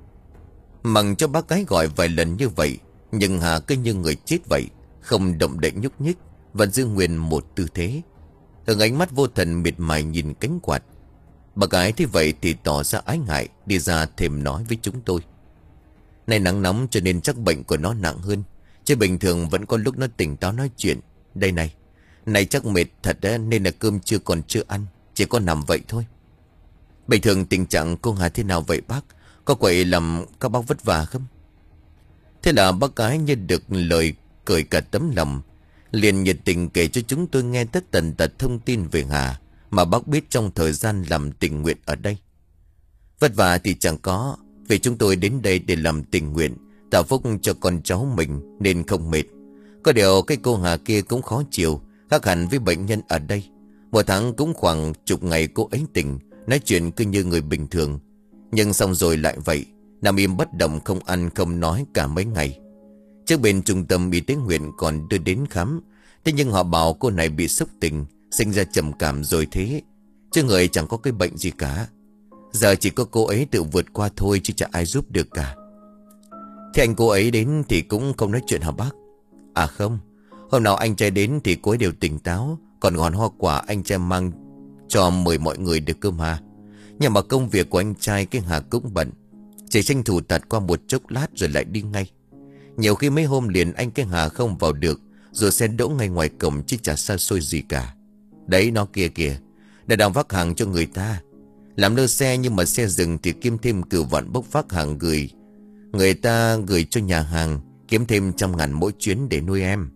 Mặc cho bác gái gọi vài lần như vậy, nhưng Hà cứ như người chết vậy, không động đậy nhúc nhích, vẫn giữ nguyên một tư thế, hướng ánh mắt vô thần miệt mài nhìn cánh quạt. Bà gái thấy vậy thì tỏ ra ái ngại, đi ra thềm nói với chúng tôi: "Này nắng nóng cho nên chắc bệnh của nó nặng hơn, chứ bình thường vẫn có lúc nó tỉnh táo nói chuyện. Đây này, này chắc mệt thật đấy, nên là cơm chưa còn chưa ăn, chỉ có nằm vậy thôi." Bình thường tình trạng cô Hà thế nào vậy bác? Có quậy làm các bác vất vả không? Thế là bác gái như được lời cởi cả tấm lòng, liền nhiệt tình kể cho chúng tôi nghe tất tần tật thông tin về Hà mà bác biết trong thời gian làm tình nguyện ở đây. Vất vả thì chẳng có, vì chúng tôi đến đây để làm tình nguyện, tạo phúc cho con cháu mình nên không mệt. Có điều cái cô Hà kia cũng khó chịu, khác hẳn với bệnh nhân ở đây. Một tháng cũng khoảng chục ngày cô ấy tỉnh, nói chuyện cứ như người bình thường. Nhưng xong rồi lại vậy, nằm im bất động không ăn không nói cả mấy ngày. Trước bên trung tâm y tế huyện còn đưa đến khám, thế nhưng họ bảo cô này bị sốc tình, sinh ra trầm cảm rồi thế, chứ người chẳng có cái bệnh gì cả. Giờ chỉ có cô ấy tự vượt qua thôi chứ chẳng ai giúp được cả. Thế anh cô ấy đến thì cũng không nói chuyện hả bác? À không, hôm nào anh trai đến thì cô ấy đều tỉnh táo, còn ngọn hoa quả anh trai mang cho mời mọi người được cơm Hà. Nhưng mà công việc của anh trai cái Hà cũng bận, chỉ tranh thủ tạt qua một chốc lát rồi lại đi ngay. Nhiều khi mấy hôm liền anh cái Hà không vào được, rồi xe đỗ ngay ngoài cổng chứ chả xa xôi gì cả. Đấy nó kia kìa, đã đang vác hàng cho người ta. Làm lơ xe nhưng mà xe dừng thì kiếm thêm cửu vạn bốc vác hàng gửi. Người ta gửi cho nhà hàng, kiếm thêm trăm ngàn mỗi chuyến để nuôi em.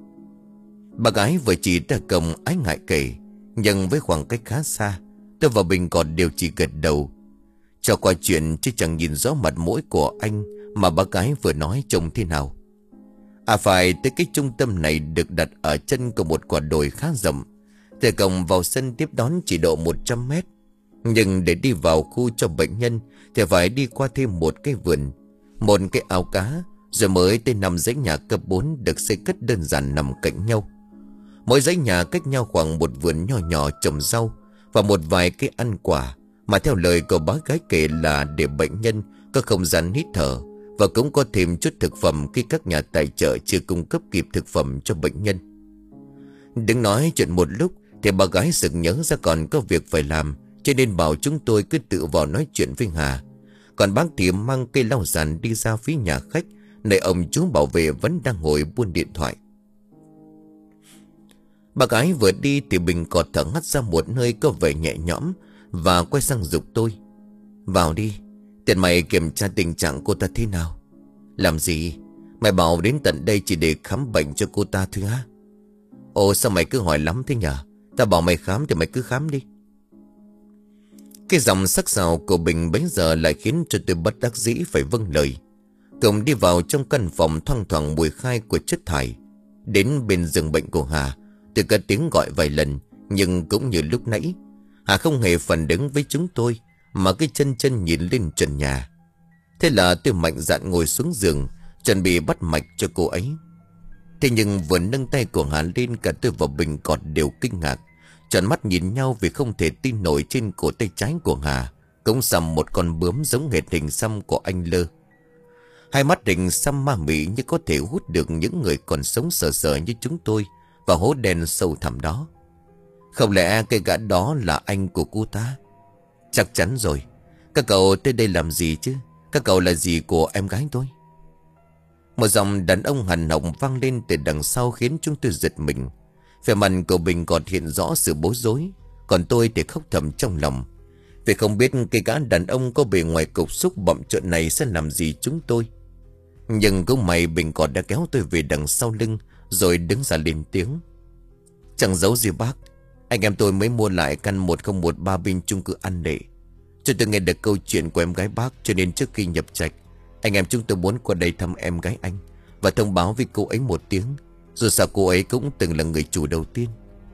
Bà gái vừa chỉ ra cổng ái ngại kể, nhưng với khoảng cách khá xa, tôi và Bình còn đều chỉ gật đầu cho qua chuyện, chứ chẳng nhìn rõ mặt mũi của anh mà bà gái vừa nói trông thế nào. À phải, tới cái trung tâm này được đặt ở chân của một quả đồi khá rộng. Từ cổng vào sân tiếp đón chỉ độ một trăm mét. Nhưng để đi vào khu cho bệnh nhân thì phải đi qua thêm một cái vườn, một cái ao cá, rồi mới tới năm dãy nhà cấp bốn được xây cất đơn giản nằm cạnh nhau. Mỗi dãy nhà cách nhau khoảng một vườn nho nhỏ trồng rau và một vài cây ăn quả, mà theo lời của bác gái kể là để bệnh nhân có không gian hít thở, và cũng có thêm chút thực phẩm khi các nhà tài trợ chưa cung cấp kịp thực phẩm cho bệnh nhân. Đứng nói chuyện một lúc thì bà gái sực nhớ ra còn có việc phải làm, cho nên bảo chúng tôi cứ tự vào nói chuyện với Hà. Còn bác thì mang cây lau sàn đi ra phía nhà khách, nơi ông chú bảo vệ vẫn đang ngồi buôn điện thoại. Bà gái vừa đi thì Bình cọt thở hắt ra một hơi có vẻ nhẹ nhõm và quay sang giục tôi: vào đi, tiền mày kiểm tra tình trạng cô ta thế nào. Làm gì? Mày bảo đến tận đây chỉ để khám bệnh cho cô ta thôi hả? Ồ, sao mày cứ hỏi lắm thế nhở? Ta bảo mày khám thì mày cứ khám đi. Cái giọng sắc sảo của Bình bấy giờ lại khiến cho tôi bất đắc dĩ phải vâng lời. Cùng đi vào trong căn phòng thoang thoảng mùi khai của chất thải. Đến bên giường bệnh của Hà, tôi cất tiếng gọi vài lần, nhưng cũng như lúc nãy, Hà không hề phản ứng với chúng tôi, mà cái chân chân nhìn lên trần nhà. Thế là tôi mạnh dạn ngồi xuống giường, chuẩn bị bắt mạch cho cô ấy. Thế nhưng vừa nâng tay của Hà lên, cả tôi và Bình còn đều kinh ngạc, tròn mắt nhìn nhau vì không thể tin nổi trên cổ tay trái của Hà cũng sầm một con bướm giống hệt hình xăm của anh Lơ. Hai mắt hình xăm ma mị như có thể hút được những người còn sống sờ sờ như chúng tôi vào hố đen sâu thẳm đó. Không lẽ cái gã đó là anh của cô ta? Chắc chắn rồi. Các cậu tới đây làm gì chứ? Các cậu là gì của em gái tôi? Một giọng đàn ông hằn học vang lên từ đằng sau khiến chúng tôi giật mình. Vẻ mặt của Bình còn hiện rõ sự bối rối, còn tôi thì khóc thầm trong lòng, vì không biết cái gã đàn ông có bề ngoài cục xúc bậm trợn này sẽ làm gì chúng tôi. Nhưng cũng may Bình còn đã kéo tôi về đằng sau lưng, rồi đứng ra lên tiếng: chẳng giấu gì bác, anh em tôi mới mua lại căn một không một ba bên chung cư An Lệ. Cho tôi nghe được câu chuyện của em gái bác, cho nên trước khi nhập trạch, anh em chúng tôi muốn qua đây thăm em gái anh và thông báo với cô ấy một tiếng, dù sao cô ấy cũng từng là người chủ đầu tiên.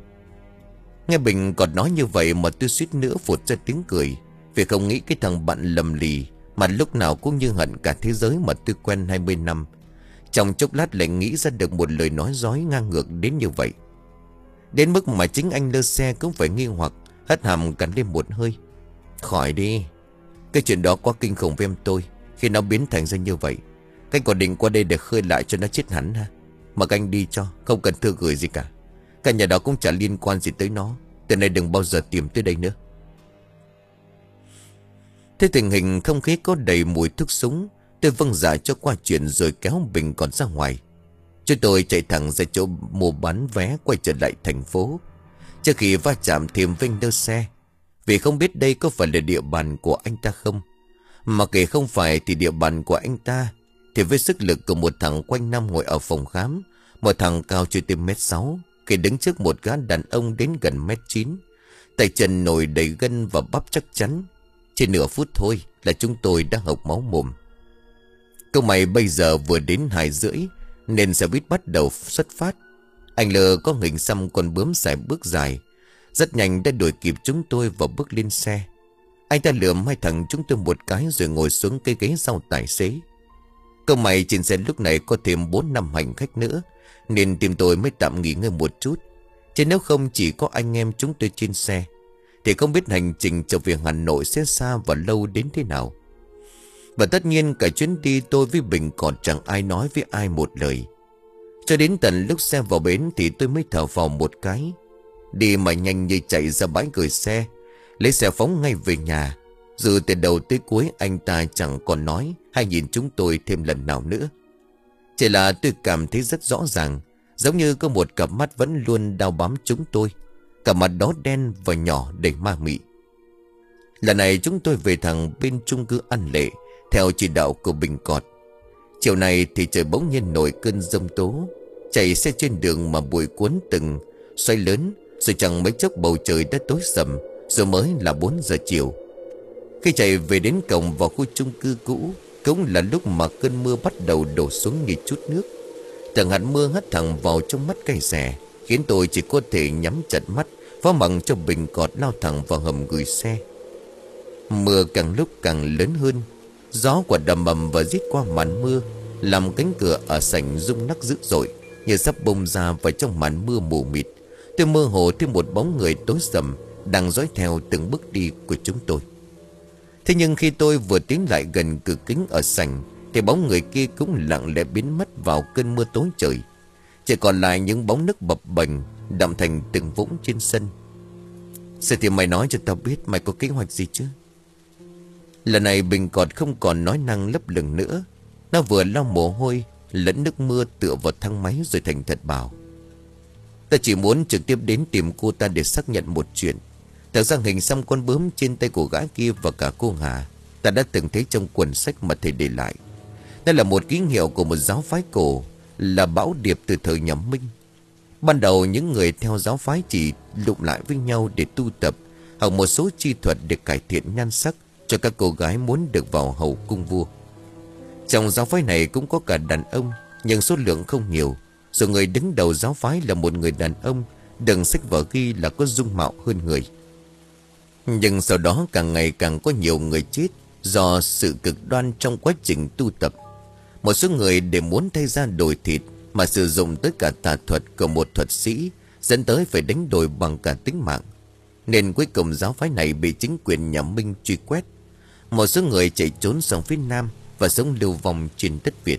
Nghe Bình còn nói như vậy mà tôi suýt nữa phụt ra tiếng cười, vì không nghĩ cái thằng bạn lầm lì mà lúc nào cũng như hận cả thế giới mà tôi quen hai mươi năm, trong chốc lát lại nghĩ ra được một lời nói dối ngang ngược đến như vậy. Đến mức mà chính anh Lơ Xe cũng phải nghi hoặc, hất hàm cắn lên một hơi: khỏi đi, cái chuyện đó quá kinh khủng với em tôi khi nó biến thành ra như vậy. Cách còn định qua đây để khơi lại cho nó chết hẳn ha. Mà anh đi cho, không cần thư gửi gì cả. Căn nhà đó cũng chả liên quan gì tới nó. Từ nay đừng bao giờ tìm tới đây nữa. Thế tình hình không khí có đầy mùi thuốc súng, tôi vâng dạ cho qua chuyện rồi kéo Bình còn ra ngoài. Chúng tôi chạy thẳng ra chỗ mua bán vé quay trở lại thành phố. Trước khi va chạm thêm với Lơ Xe, Vì không biết đây có phải là địa bàn của anh ta không. Mà kể không phải thì địa bàn của anh ta, thì với sức lực của một thằng quanh năm ngồi ở phòng khám, một thằng cao chưa tới mét sáu, khi đứng trước một gã đàn ông đến gần mét chín, tay chân nổi đầy gân và bắp chắc chắn, chỉ nửa phút thôi là chúng tôi đã hộc máu mồm. Câu mày bây giờ vừa đến hai rưỡi nên xe buýt bắt đầu xuất phát. Anh L có hình xăm con bướm xài bước dài, rất nhanh đã đuổi kịp chúng tôi và bước lên xe. Anh ta lườm hai thằng chúng tôi một cái rồi ngồi xuống cây ghế sau tài xế. Câu mày trên xe lúc này có thêm bốn năm hành khách nữa, nên team tôi mới tạm nghỉ ngơi một chút. Chứ nếu không chỉ có anh em chúng tôi trên xe, thì không biết hành trình trở về Hà Nội sẽ xa và lâu đến thế nào. Và tất nhiên cả chuyến đi tôi với Bình còn chẳng ai nói với ai một lời. Cho đến tận lúc xe vào bến thì tôi mới thở phào một cái. Đi mà nhanh như chạy ra bãi gửi xe, lấy xe phóng ngay về nhà. Dù từ đầu tới cuối anh ta chẳng còn nói hay nhìn chúng tôi thêm lần nào nữa. Chỉ là tôi cảm thấy rất rõ ràng, giống như có một cặp mắt vẫn luôn đao bám chúng tôi. Cặp mắt đó đen và nhỏ đầy ma mị. Lần này chúng tôi về thẳng bên chung cư An Lệ theo chỉ đạo của Bình Cọt. Chiều này thì trời bỗng nhiên nổi cơn giông tố. Chạy xe trên đường mà bụi cuốn từng xoay lớn, rồi chẳng mấy chốc bầu trời đã tối sầm, rồi mới là bốn giờ chiều. Khi chạy về đến cổng vào khu chung cư cũ, cũng là lúc mà cơn mưa bắt đầu đổ xuống như chút nước. Từng hạt mưa hắt thẳng vào trong mắt cay xè, khiến tôi chỉ có thể nhắm chặt mắt, phó mặc cho Bình Cọt lao thẳng vào hầm gửi xe. Mưa càng lúc càng lớn hơn, gió quả đầm ầm và rít qua màn mưa, làm cánh cửa ở sảnh rung lắc dữ dội, như sắp bung ra vào trong màn mưa mù mịt. Tôi mơ hồ thêm một bóng người tối sầm đang dõi theo từng bước đi của chúng tôi. Thế nhưng khi tôi vừa tiến lại gần cửa kính ở sảnh, thì bóng người kia cũng lặng lẽ biến mất vào cơn mưa tối trời. Chỉ còn lại những bóng nước bập bềnh đậm thành từng vũng trên sân. Sao thì mày nói cho tao biết mày có kế hoạch gì chứ? Lần này Bình Cọt không còn nói năng lấp lửng nữa. Nó vừa lau mồ hôi lẫn nước mưa tựa vào thang máy rồi thành thật bảo: Ta chỉ muốn trực tiếp đến tìm cô ta để xác nhận một chuyện. Thật ra hình xăm con bướm trên tay của gã kia và cả cô Hà ta đã từng thấy trong quyển sách mà thầy để lại. Đây là một ký hiệu của một giáo phái cổ, là Bảo Điệp từ thời nhà Minh. Ban đầu những người theo giáo phái chỉ lụm lại với nhau để tu tập, học một số chi thuật để cải thiện nhan sắc cho các cô gái muốn được vào hầu cung vua. Trong giáo phái này cũng có cả đàn ông, nhưng số lượng không nhiều. Rồi người đứng đầu giáo phái là một người đàn ông, đừng sách vở ghi là có dung mạo hơn người. Nhưng sau đó càng ngày càng có nhiều người chết do sự cực đoan trong quá trình tu tập. Một số người để muốn thay da đổi thịt mà sử dụng tất cả tà thuật của một thuật sĩ, dẫn tới phải đánh đổi bằng cả tính mạng. Nên cuối cùng giáo phái này bị chính quyền nhà Minh truy quét. Một số người chạy trốn sang phía Nam và sống lưu vong trên đất Việt.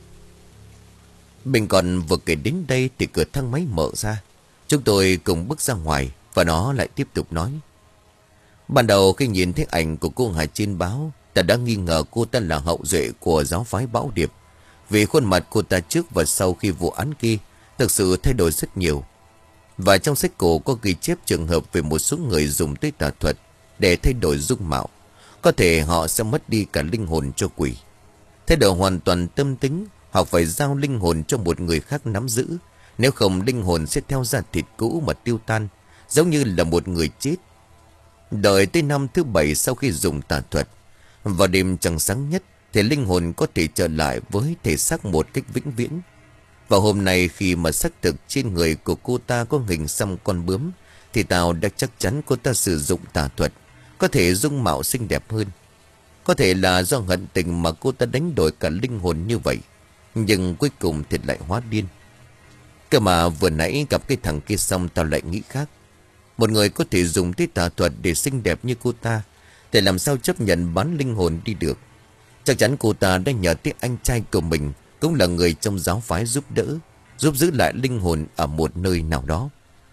Bình còn vừa kể đến đây thì cửa thang máy mở ra. Chúng tôi cùng bước ra ngoài và nó lại tiếp tục nói: Ban đầu khi nhìn thấy ảnh của cô Hà trên báo, ta đã nghi ngờ cô ta là hậu duệ của giáo phái Bảo Điệp. Vì khuôn mặt cô ta trước và sau khi vụ án kia thực sự thay đổi rất nhiều. Và trong sách cổ có ghi chép trường hợp về một số người dùng tới tà thuật để thay đổi dung mạo. Có thể họ sẽ mất đi cả linh hồn cho quỷ. Thay đổi hoàn toàn tâm tính, hoặc phải giao linh hồn cho một người khác nắm giữ. Nếu không linh hồn sẽ theo da thịt cũ mà tiêu tan, giống như là một người chết. Đợi tới năm thứ bảy sau khi dùng tà thuật, vào đêm trăng sáng nhất, thì linh hồn có thể trở lại với thể xác một cách vĩnh viễn. Và hôm nay khi mà xác thực trên người của cô ta có hình xăm con bướm, thì tao đã chắc chắn cô ta sử dụng tà thuật, có thể dung mạo xinh đẹp hơn. Có thể là do hận tình mà cô ta đánh đổi cả linh hồn như vậy, nhưng cuối cùng thì lại hóa điên. Cơ mà vừa nãy gặp cái thằng kia xong tao lại nghĩ khác. Một người có thể dùng tới tà thuật để xinh đẹp như cô ta, thì làm sao chấp nhận bán linh hồn đi được. Chắc chắn cô ta đã nhờ tới anh trai của mình, cũng là người trong giáo phái giúp đỡ, giúp giữ lại linh hồn ở một nơi nào đó.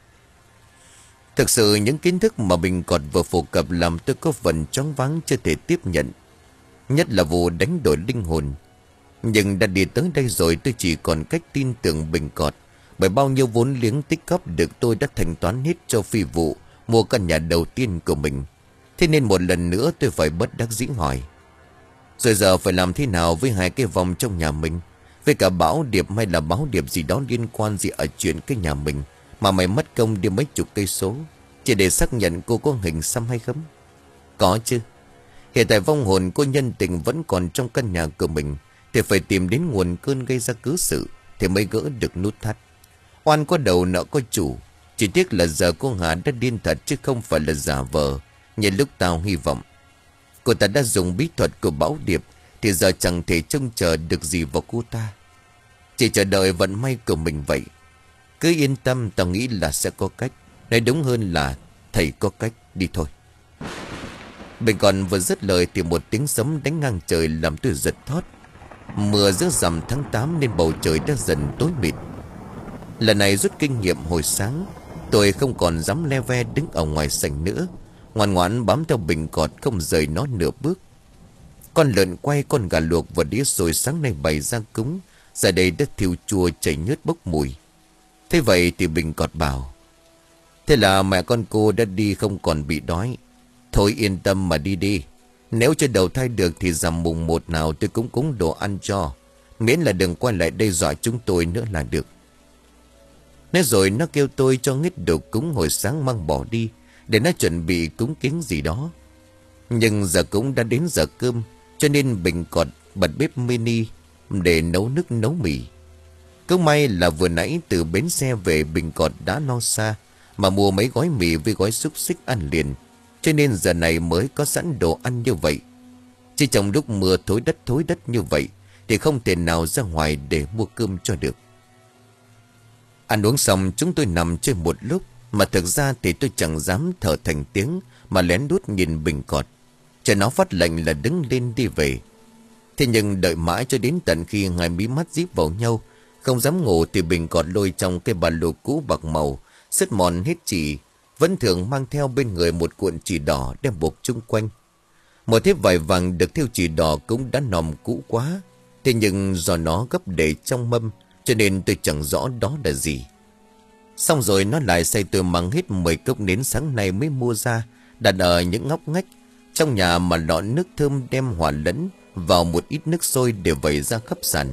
Thực sự những kiến thức mà Bình Cọt vừa phổ cập làm tôi có phần choáng váng chưa thể tiếp nhận. Nhất là vụ đánh đổi linh hồn. Nhưng đã đi tới đây rồi tôi chỉ còn cách tin tưởng Bình Cọt. Bởi bao nhiêu vốn liếng tích góp được tôi đã thanh toán hết cho phi vụ mua căn nhà đầu tiên của mình. Thế nên một lần nữa tôi phải bất đắc dĩ hỏi: rồi giờ phải làm thế nào với hai cái vòng trong nhà mình? Với cả báo điệp hay là báo điệp gì đó liên quan gì ở chuyện cái nhà mình, mà mày mất công đi mấy chục cây số chỉ để xác nhận cô có hình xăm hay không? Có chứ. Hiện tại vong hồn cô nhân tình vẫn còn trong căn nhà của mình, thì phải tìm đến nguồn cơn gây ra cứ sự thì mới gỡ được nút thắt. Oan có đầu nợ có chủ. Chỉ tiếc là giờ cô Hà đã điên thật chứ không phải là giả vờ như lúc tao hy vọng. Cô ta đã dùng bí thuật của Bảo Điệp, thì giờ chẳng thể trông chờ được gì vào cô ta. Chỉ chờ đợi vận may của mình vậy. Cứ yên tâm, tao nghĩ là sẽ có cách. Nói đúng hơn là thầy có cách. Đi thôi. Bên còn vừa dứt lời thì một tiếng sấm đánh ngang trời làm tôi giật thót. Mưa giữa rằm tháng tám nên bầu trời đã dần tối mịt. Lần này rút kinh nghiệm hồi sáng, tôi không còn dám le ve đứng ở ngoài sảnh nữa, ngoan ngoãn bám theo bình cọt không rời nó nửa bước. Con lợn quay, con gà luộc và đĩa xôi sáng nay bày ra cúng, giờ đây đã thiêu chua chảy nhớt bốc mùi. Thế vậy thì bình cọt bảo: thế là mẹ con cô đã đi không còn bị đói. Thôi yên tâm mà đi đi. Nếu cho đầu thai được thì rằm mùng một nào tôi cũng cúng đồ ăn cho, miễn là đừng quay lại đây dọa chúng tôi nữa là được. Nói rồi nó kêu tôi cho nghít đồ cúng hồi sáng mang bỏ đi, để nó chuẩn bị cúng kiến gì đó. Nhưng giờ cũng đã đến giờ cơm, cho nên bình cọt bật bếp mini để nấu nước nấu mì. Cũng may là vừa nãy từ bến xe về bình cọt đã no xa, mà mua mấy gói mì với gói xúc xích ăn liền, cho nên giờ này mới có sẵn đồ ăn như vậy. Chỉ trong lúc mưa thối đất thối đất như vậy thì không thể nào ra ngoài để mua cơm cho được. Ăn uống xong chúng tôi nằm chơi một lúc, mà thực ra thì tôi chẳng dám thở thành tiếng, mà lén đút nhìn bình cọt, cho nó phát lệnh là đứng lên đi về. Thế nhưng đợi mãi cho đến tận khi hai mí mắt díp vào nhau, không dám ngủ, thì bình cọt lôi trong cái ba lô cũ bạc màu sứt mòn hết chỉ, vẫn thường mang theo bên người một cuộn chỉ đỏ đem buộc chung quanh. Một thép vải vàng được thêu chỉ đỏ cũng đã nòm cũ quá, thế nhưng do nó gấp để trong mâm, cho nên tôi chẳng rõ đó là gì. Xong rồi nó lại say tôi mang hết mười cốc nến sáng nay mới mua ra, đặt ở những ngóc ngách trong nhà, mà lọ nước thơm đem hòa lẫn vào một ít nước sôi để vẩy ra khắp sàn.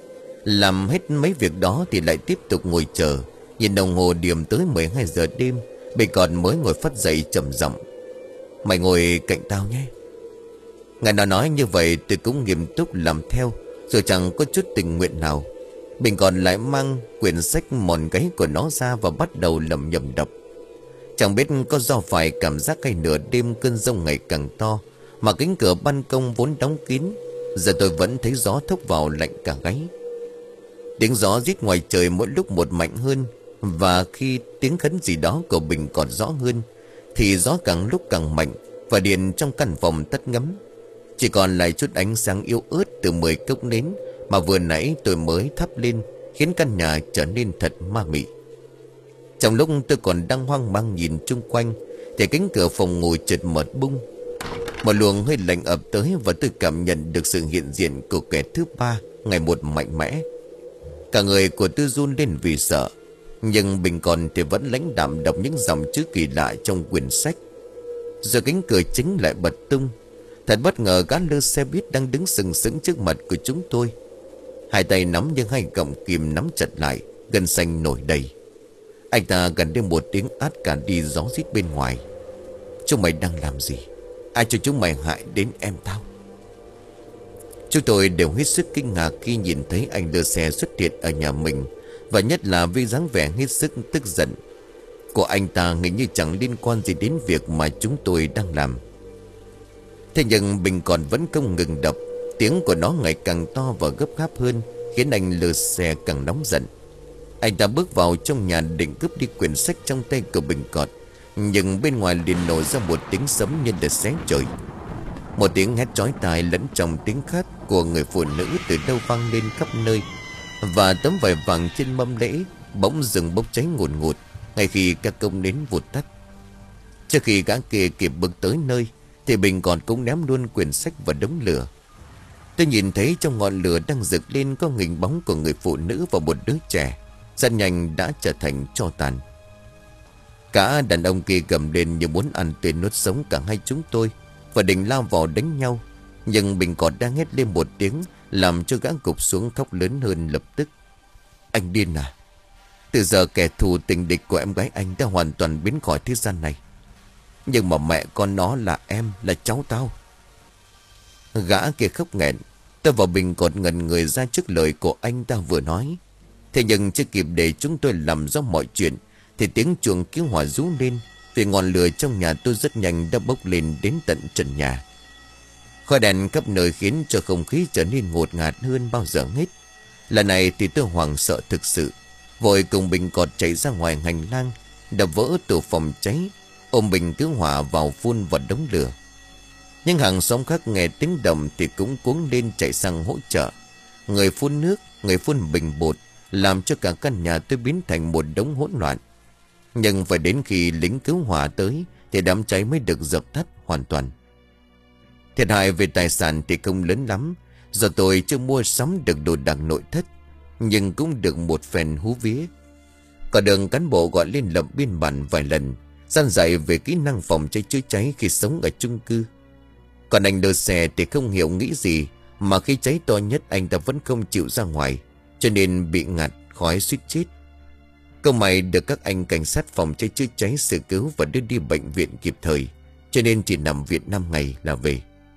Làm hết mấy việc đó thì lại tiếp tục ngồi chờ. Nhìn đồng hồ điểm tới mười hai giờ đêm, bình còn mới ngồi phắt dậy trầm giọng: mày ngồi cạnh tao nhé. Ngài nó nói như vậy tôi cũng nghiêm túc làm theo, rồi chẳng có chút tình nguyện nào. Bình còn lại mang quyển sách mòn gáy của nó ra và bắt đầu lẩm nhẩm đọc. Chẳng biết có do phải cảm giác hay nửa đêm cơn giông ngày càng to, mà cánh cửa ban công vốn đóng kín, giờ tôi vẫn thấy gió thốc vào lạnh cả gáy. Tiếng gió rít ngoài trời mỗi lúc một mạnh hơn, và khi tiếng khấn gì đó của Bình còn rõ hơn thì gió càng lúc càng mạnh, và điện trong căn phòng tắt ngấm. Chỉ còn lại chút ánh sáng yếu ớt từ mười cốc nến mà vừa nãy tôi mới thắp lên, khiến căn nhà trở nên thật ma mị. Trong lúc tôi còn đang hoang mang nhìn chung quanh thì cánh cửa phòng ngủ chợt mở bung. Một luồng hơi lạnh ập tới, và tôi cảm nhận được sự hiện diện của kẻ thứ ba ngày một mạnh mẽ. Cả người của tôi run lên vì sợ, nhưng Bình còn thì vẫn lãnh đạm đọc những dòng chữ kỳ lạ trong quyển sách. Rồi cánh cửa chính lại bật tung. Thật bất ngờ, gã lơ xe buýt đang đứng sừng sững trước mặt của chúng tôi. Hai tay nắm nhưng hai gọng kìm nắm chặt lại, gân xanh nổi đầy. Anh ta gần đến một tiếng át cả đi gió rít bên ngoài: chúng mày đang làm gì? Ai cho chúng mày hại đến em tao? Chúng tôi đều hết sức kinh ngạc khi nhìn thấy anh lơ xe xuất hiện ở nhà mình, và nhất là với dáng vẻ hết sức tức giận của anh ta, nghĩ như chẳng liên quan gì đến việc mà chúng tôi đang làm. Thế nhưng Bình còn vẫn không ngừng đập. Tiếng của nó ngày càng to và gấp gáp hơn, khiến anh lơ xe càng nóng giận. Anh ta bước vào trong nhà định cướp đi quyển sách trong tay của Bình cọt, nhưng bên ngoài liền nổ ra một tiếng sấm như là xé trời. Một tiếng hét chói tai lẫn trong tiếng khát của người phụ nữ từ đâu vang lên khắp nơi, và tấm vải vàng trên mâm lễ bỗng dừng bốc cháy ngùn ngụt ngay khi các công nến vụt tắt. Trước khi gã kia kịp bước tới nơi thì Bình còn cũng ném luôn quyển sách vào đống lửa. Tôi nhìn thấy trong ngọn lửa đang rực lên có hình bóng của người phụ nữ và một đứa trẻ, rất nhanh đã trở thành tro tàn. Cả đàn ông kia gầm lên như muốn ăn tươi nuốt sống cả hai chúng tôi, và định lao vào đánh nhau. Nhưng Bình còn đang hét lên một tiếng, làm cho gã gục xuống khóc lớn hơn lập tức. Anh điên à? Từ giờ kẻ thù tình địch của em gái anh đã hoàn toàn biến khỏi thế gian này. Nhưng mà mẹ con nó là em, là cháu tao. Gã kia khóc nghẹn. Tôi và Bình còn ngẩn người ra trước lời của anh ta vừa nói. Thế nhưng chưa kịp để chúng tôi làm rõ mọi chuyện thì tiếng chuông cứu hỏa rú lên. Vì ngọn lửa trong nhà tôi rất nhanh đã bốc lên đến tận trần nhà. Khói đèn khắp nơi khiến cho không khí trở nên ngột ngạt hơn bao giờ hết. Lần này thì tôi hoảng sợ thực sự. Vội cùng Bình cọt chạy ra ngoài hành lang, đập vỡ tủ phòng cháy, ôm Bình cứu hỏa vào phun vào đống lửa. Nhưng hàng xóm khác nghe tiếng động thì cũng cuống lên chạy sang hỗ trợ. Người phun nước, người phun bình bột, làm cho cả căn nhà tôi biến thành một đống hỗn loạn. Nhưng phải đến khi lính cứu hỏa tới thì đám cháy mới được dập tắt hoàn toàn. Thiệt hại về tài sản thì không lớn lắm, do tôi chưa mua sắm được đồ đạc nội thất, nhưng cũng được một phen hú vía. Cả đường cán bộ gọi lên lập biên bản vài lần, gian dạy về kỹ năng phòng cháy chữa cháy khi sống ở chung cư. Còn anh đơ xe thì không hiểu nghĩ gì, mà khi cháy to nhất anh ta vẫn không chịu ra ngoài, cho nên bị ngạt khói suýt chết. Câu may được các anh cảnh sát phòng cháy chữa cháy sơ cứu và đưa đi bệnh viện kịp thời, cho nên chỉ nằm viện năm ngày là về.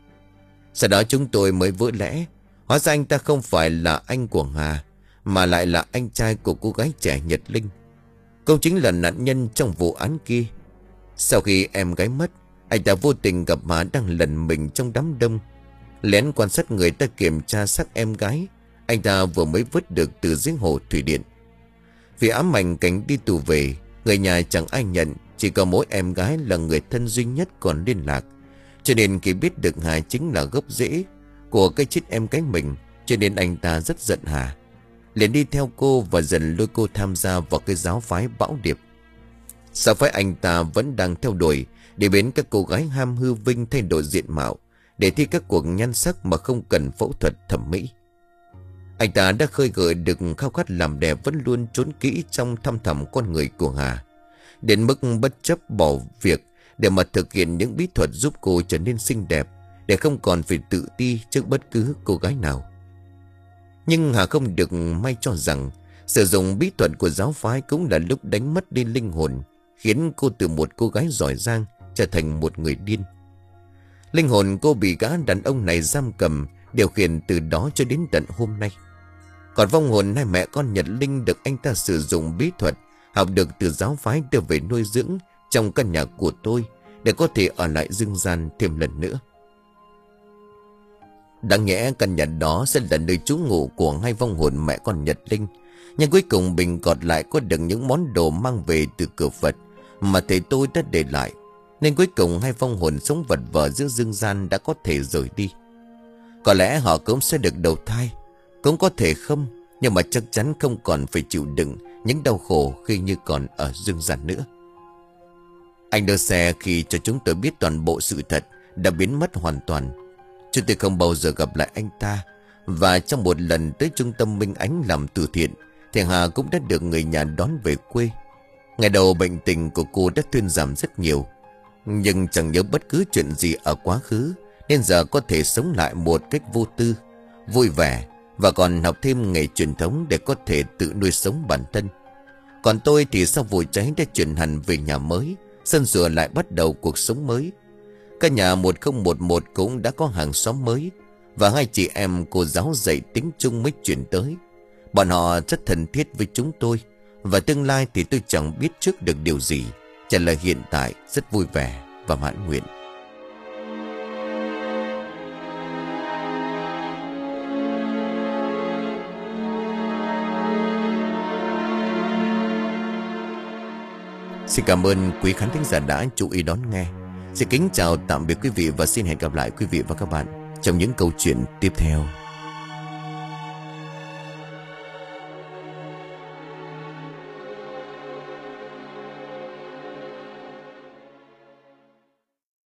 Sau đó chúng tôi mới vỡ lẽ, hóa ra anh ta không phải là anh của Hà, mà lại là anh trai của cô gái trẻ Nhật Linh. Cô chính là nạn nhân trong vụ án kia. Sau khi em gái mất, anh ta vô tình gặp Hà đang lẩn mình trong đám đông, lén quan sát người ta kiểm tra xác em gái anh ta vừa mới vớt được từ giếng hồ thủy điện. Vì ám ảnh cảnh đi tù về, người nhà chẳng ai nhận, chỉ có mỗi em gái là người thân duy nhất còn liên lạc. Cho nên khi biết được Hà chính là gốc rễ của cái chết em gái mình, cho nên anh ta rất giận Hà, liền đi theo cô và dần lôi cô tham gia vào cái giáo phái Bão Điệp. Giáo phái anh ta vẫn đang theo đuổi để biến các cô gái ham hư vinh thay đổi diện mạo, để thi các cuộc nhan sắc mà không cần phẫu thuật thẩm mỹ. Anh ta đã khơi gợi được khao khát làm đẹp vẫn luôn trốn kỹ trong thăm thẳm con người của Hà, đến mức bất chấp bỏ việc để mà thực hiện những bí thuật giúp cô trở nên xinh đẹp, để không còn phải tự ti trước bất cứ cô gái nào. Nhưng Hà không được may cho rằng sử dụng bí thuật của giáo phái cũng là lúc đánh mất đi linh hồn, khiến cô từ một cô gái giỏi giang trở thành một người điên. Linh hồn cô bị gã đàn ông này giam cầm, điều khiển từ đó cho đến tận hôm nay. Còn vong hồn hai mẹ con Nhật Linh được anh ta sử dụng bí thuật học được từ giáo phái đưa về nuôi dưỡng trong căn nhà của tôi, để có thể ở lại dương gian thêm lần nữa. Đáng nhẽ căn nhà đó sẽ là nơi trú ngụ của hai vong hồn mẹ con Nhật Linh, nhưng cuối cùng Bình còn lại có được những món đồ mang về từ cửa Phật mà thầy tôi đã để lại, nên cuối cùng hai vong hồn sống vật vờ giữa dương gian đã có thể rời đi. Có lẽ họ cũng sẽ được đầu thai, cũng có thể không, nhưng mà chắc chắn không còn phải chịu đựng những đau khổ khi như còn ở dương gian nữa. Anh đưa xe khi cho chúng tôi biết toàn bộ sự thật đã biến mất hoàn toàn. Chúng tôi không bao giờ gặp lại anh ta. Và trong một lần tới trung tâm Minh Ánh làm từ thiện, thì Hà cũng đã được người nhà đón về quê. Ngày đầu bệnh tình của cô đã thuyên giảm rất nhiều, nhưng chẳng nhớ bất cứ chuyện gì ở quá khứ, nên giờ có thể sống lại một cách vô tư, vui vẻ, và còn học thêm nghề truyền thống để có thể tự nuôi sống bản thân. Còn tôi thì sau vụ cháy đã chuyển hẳn về nhà mới, sân sửa lại bắt đầu cuộc sống mới. Căn nhà một không một một cũng đã có hàng xóm mới, và hai chị em cô giáo dạy tiếng Trung mới chuyển tới. Bọn họ rất thân thiết với chúng tôi, và tương lai thì tôi chẳng biết trước được điều gì, chỉ là hiện tại rất vui vẻ và mãn nguyện. Xin cảm ơn quý khán thính giả đã chú ý đón nghe. Xin kính chào tạm biệt quý vị và xin hẹn gặp lại quý vị và các bạn trong những câu chuyện tiếp theo.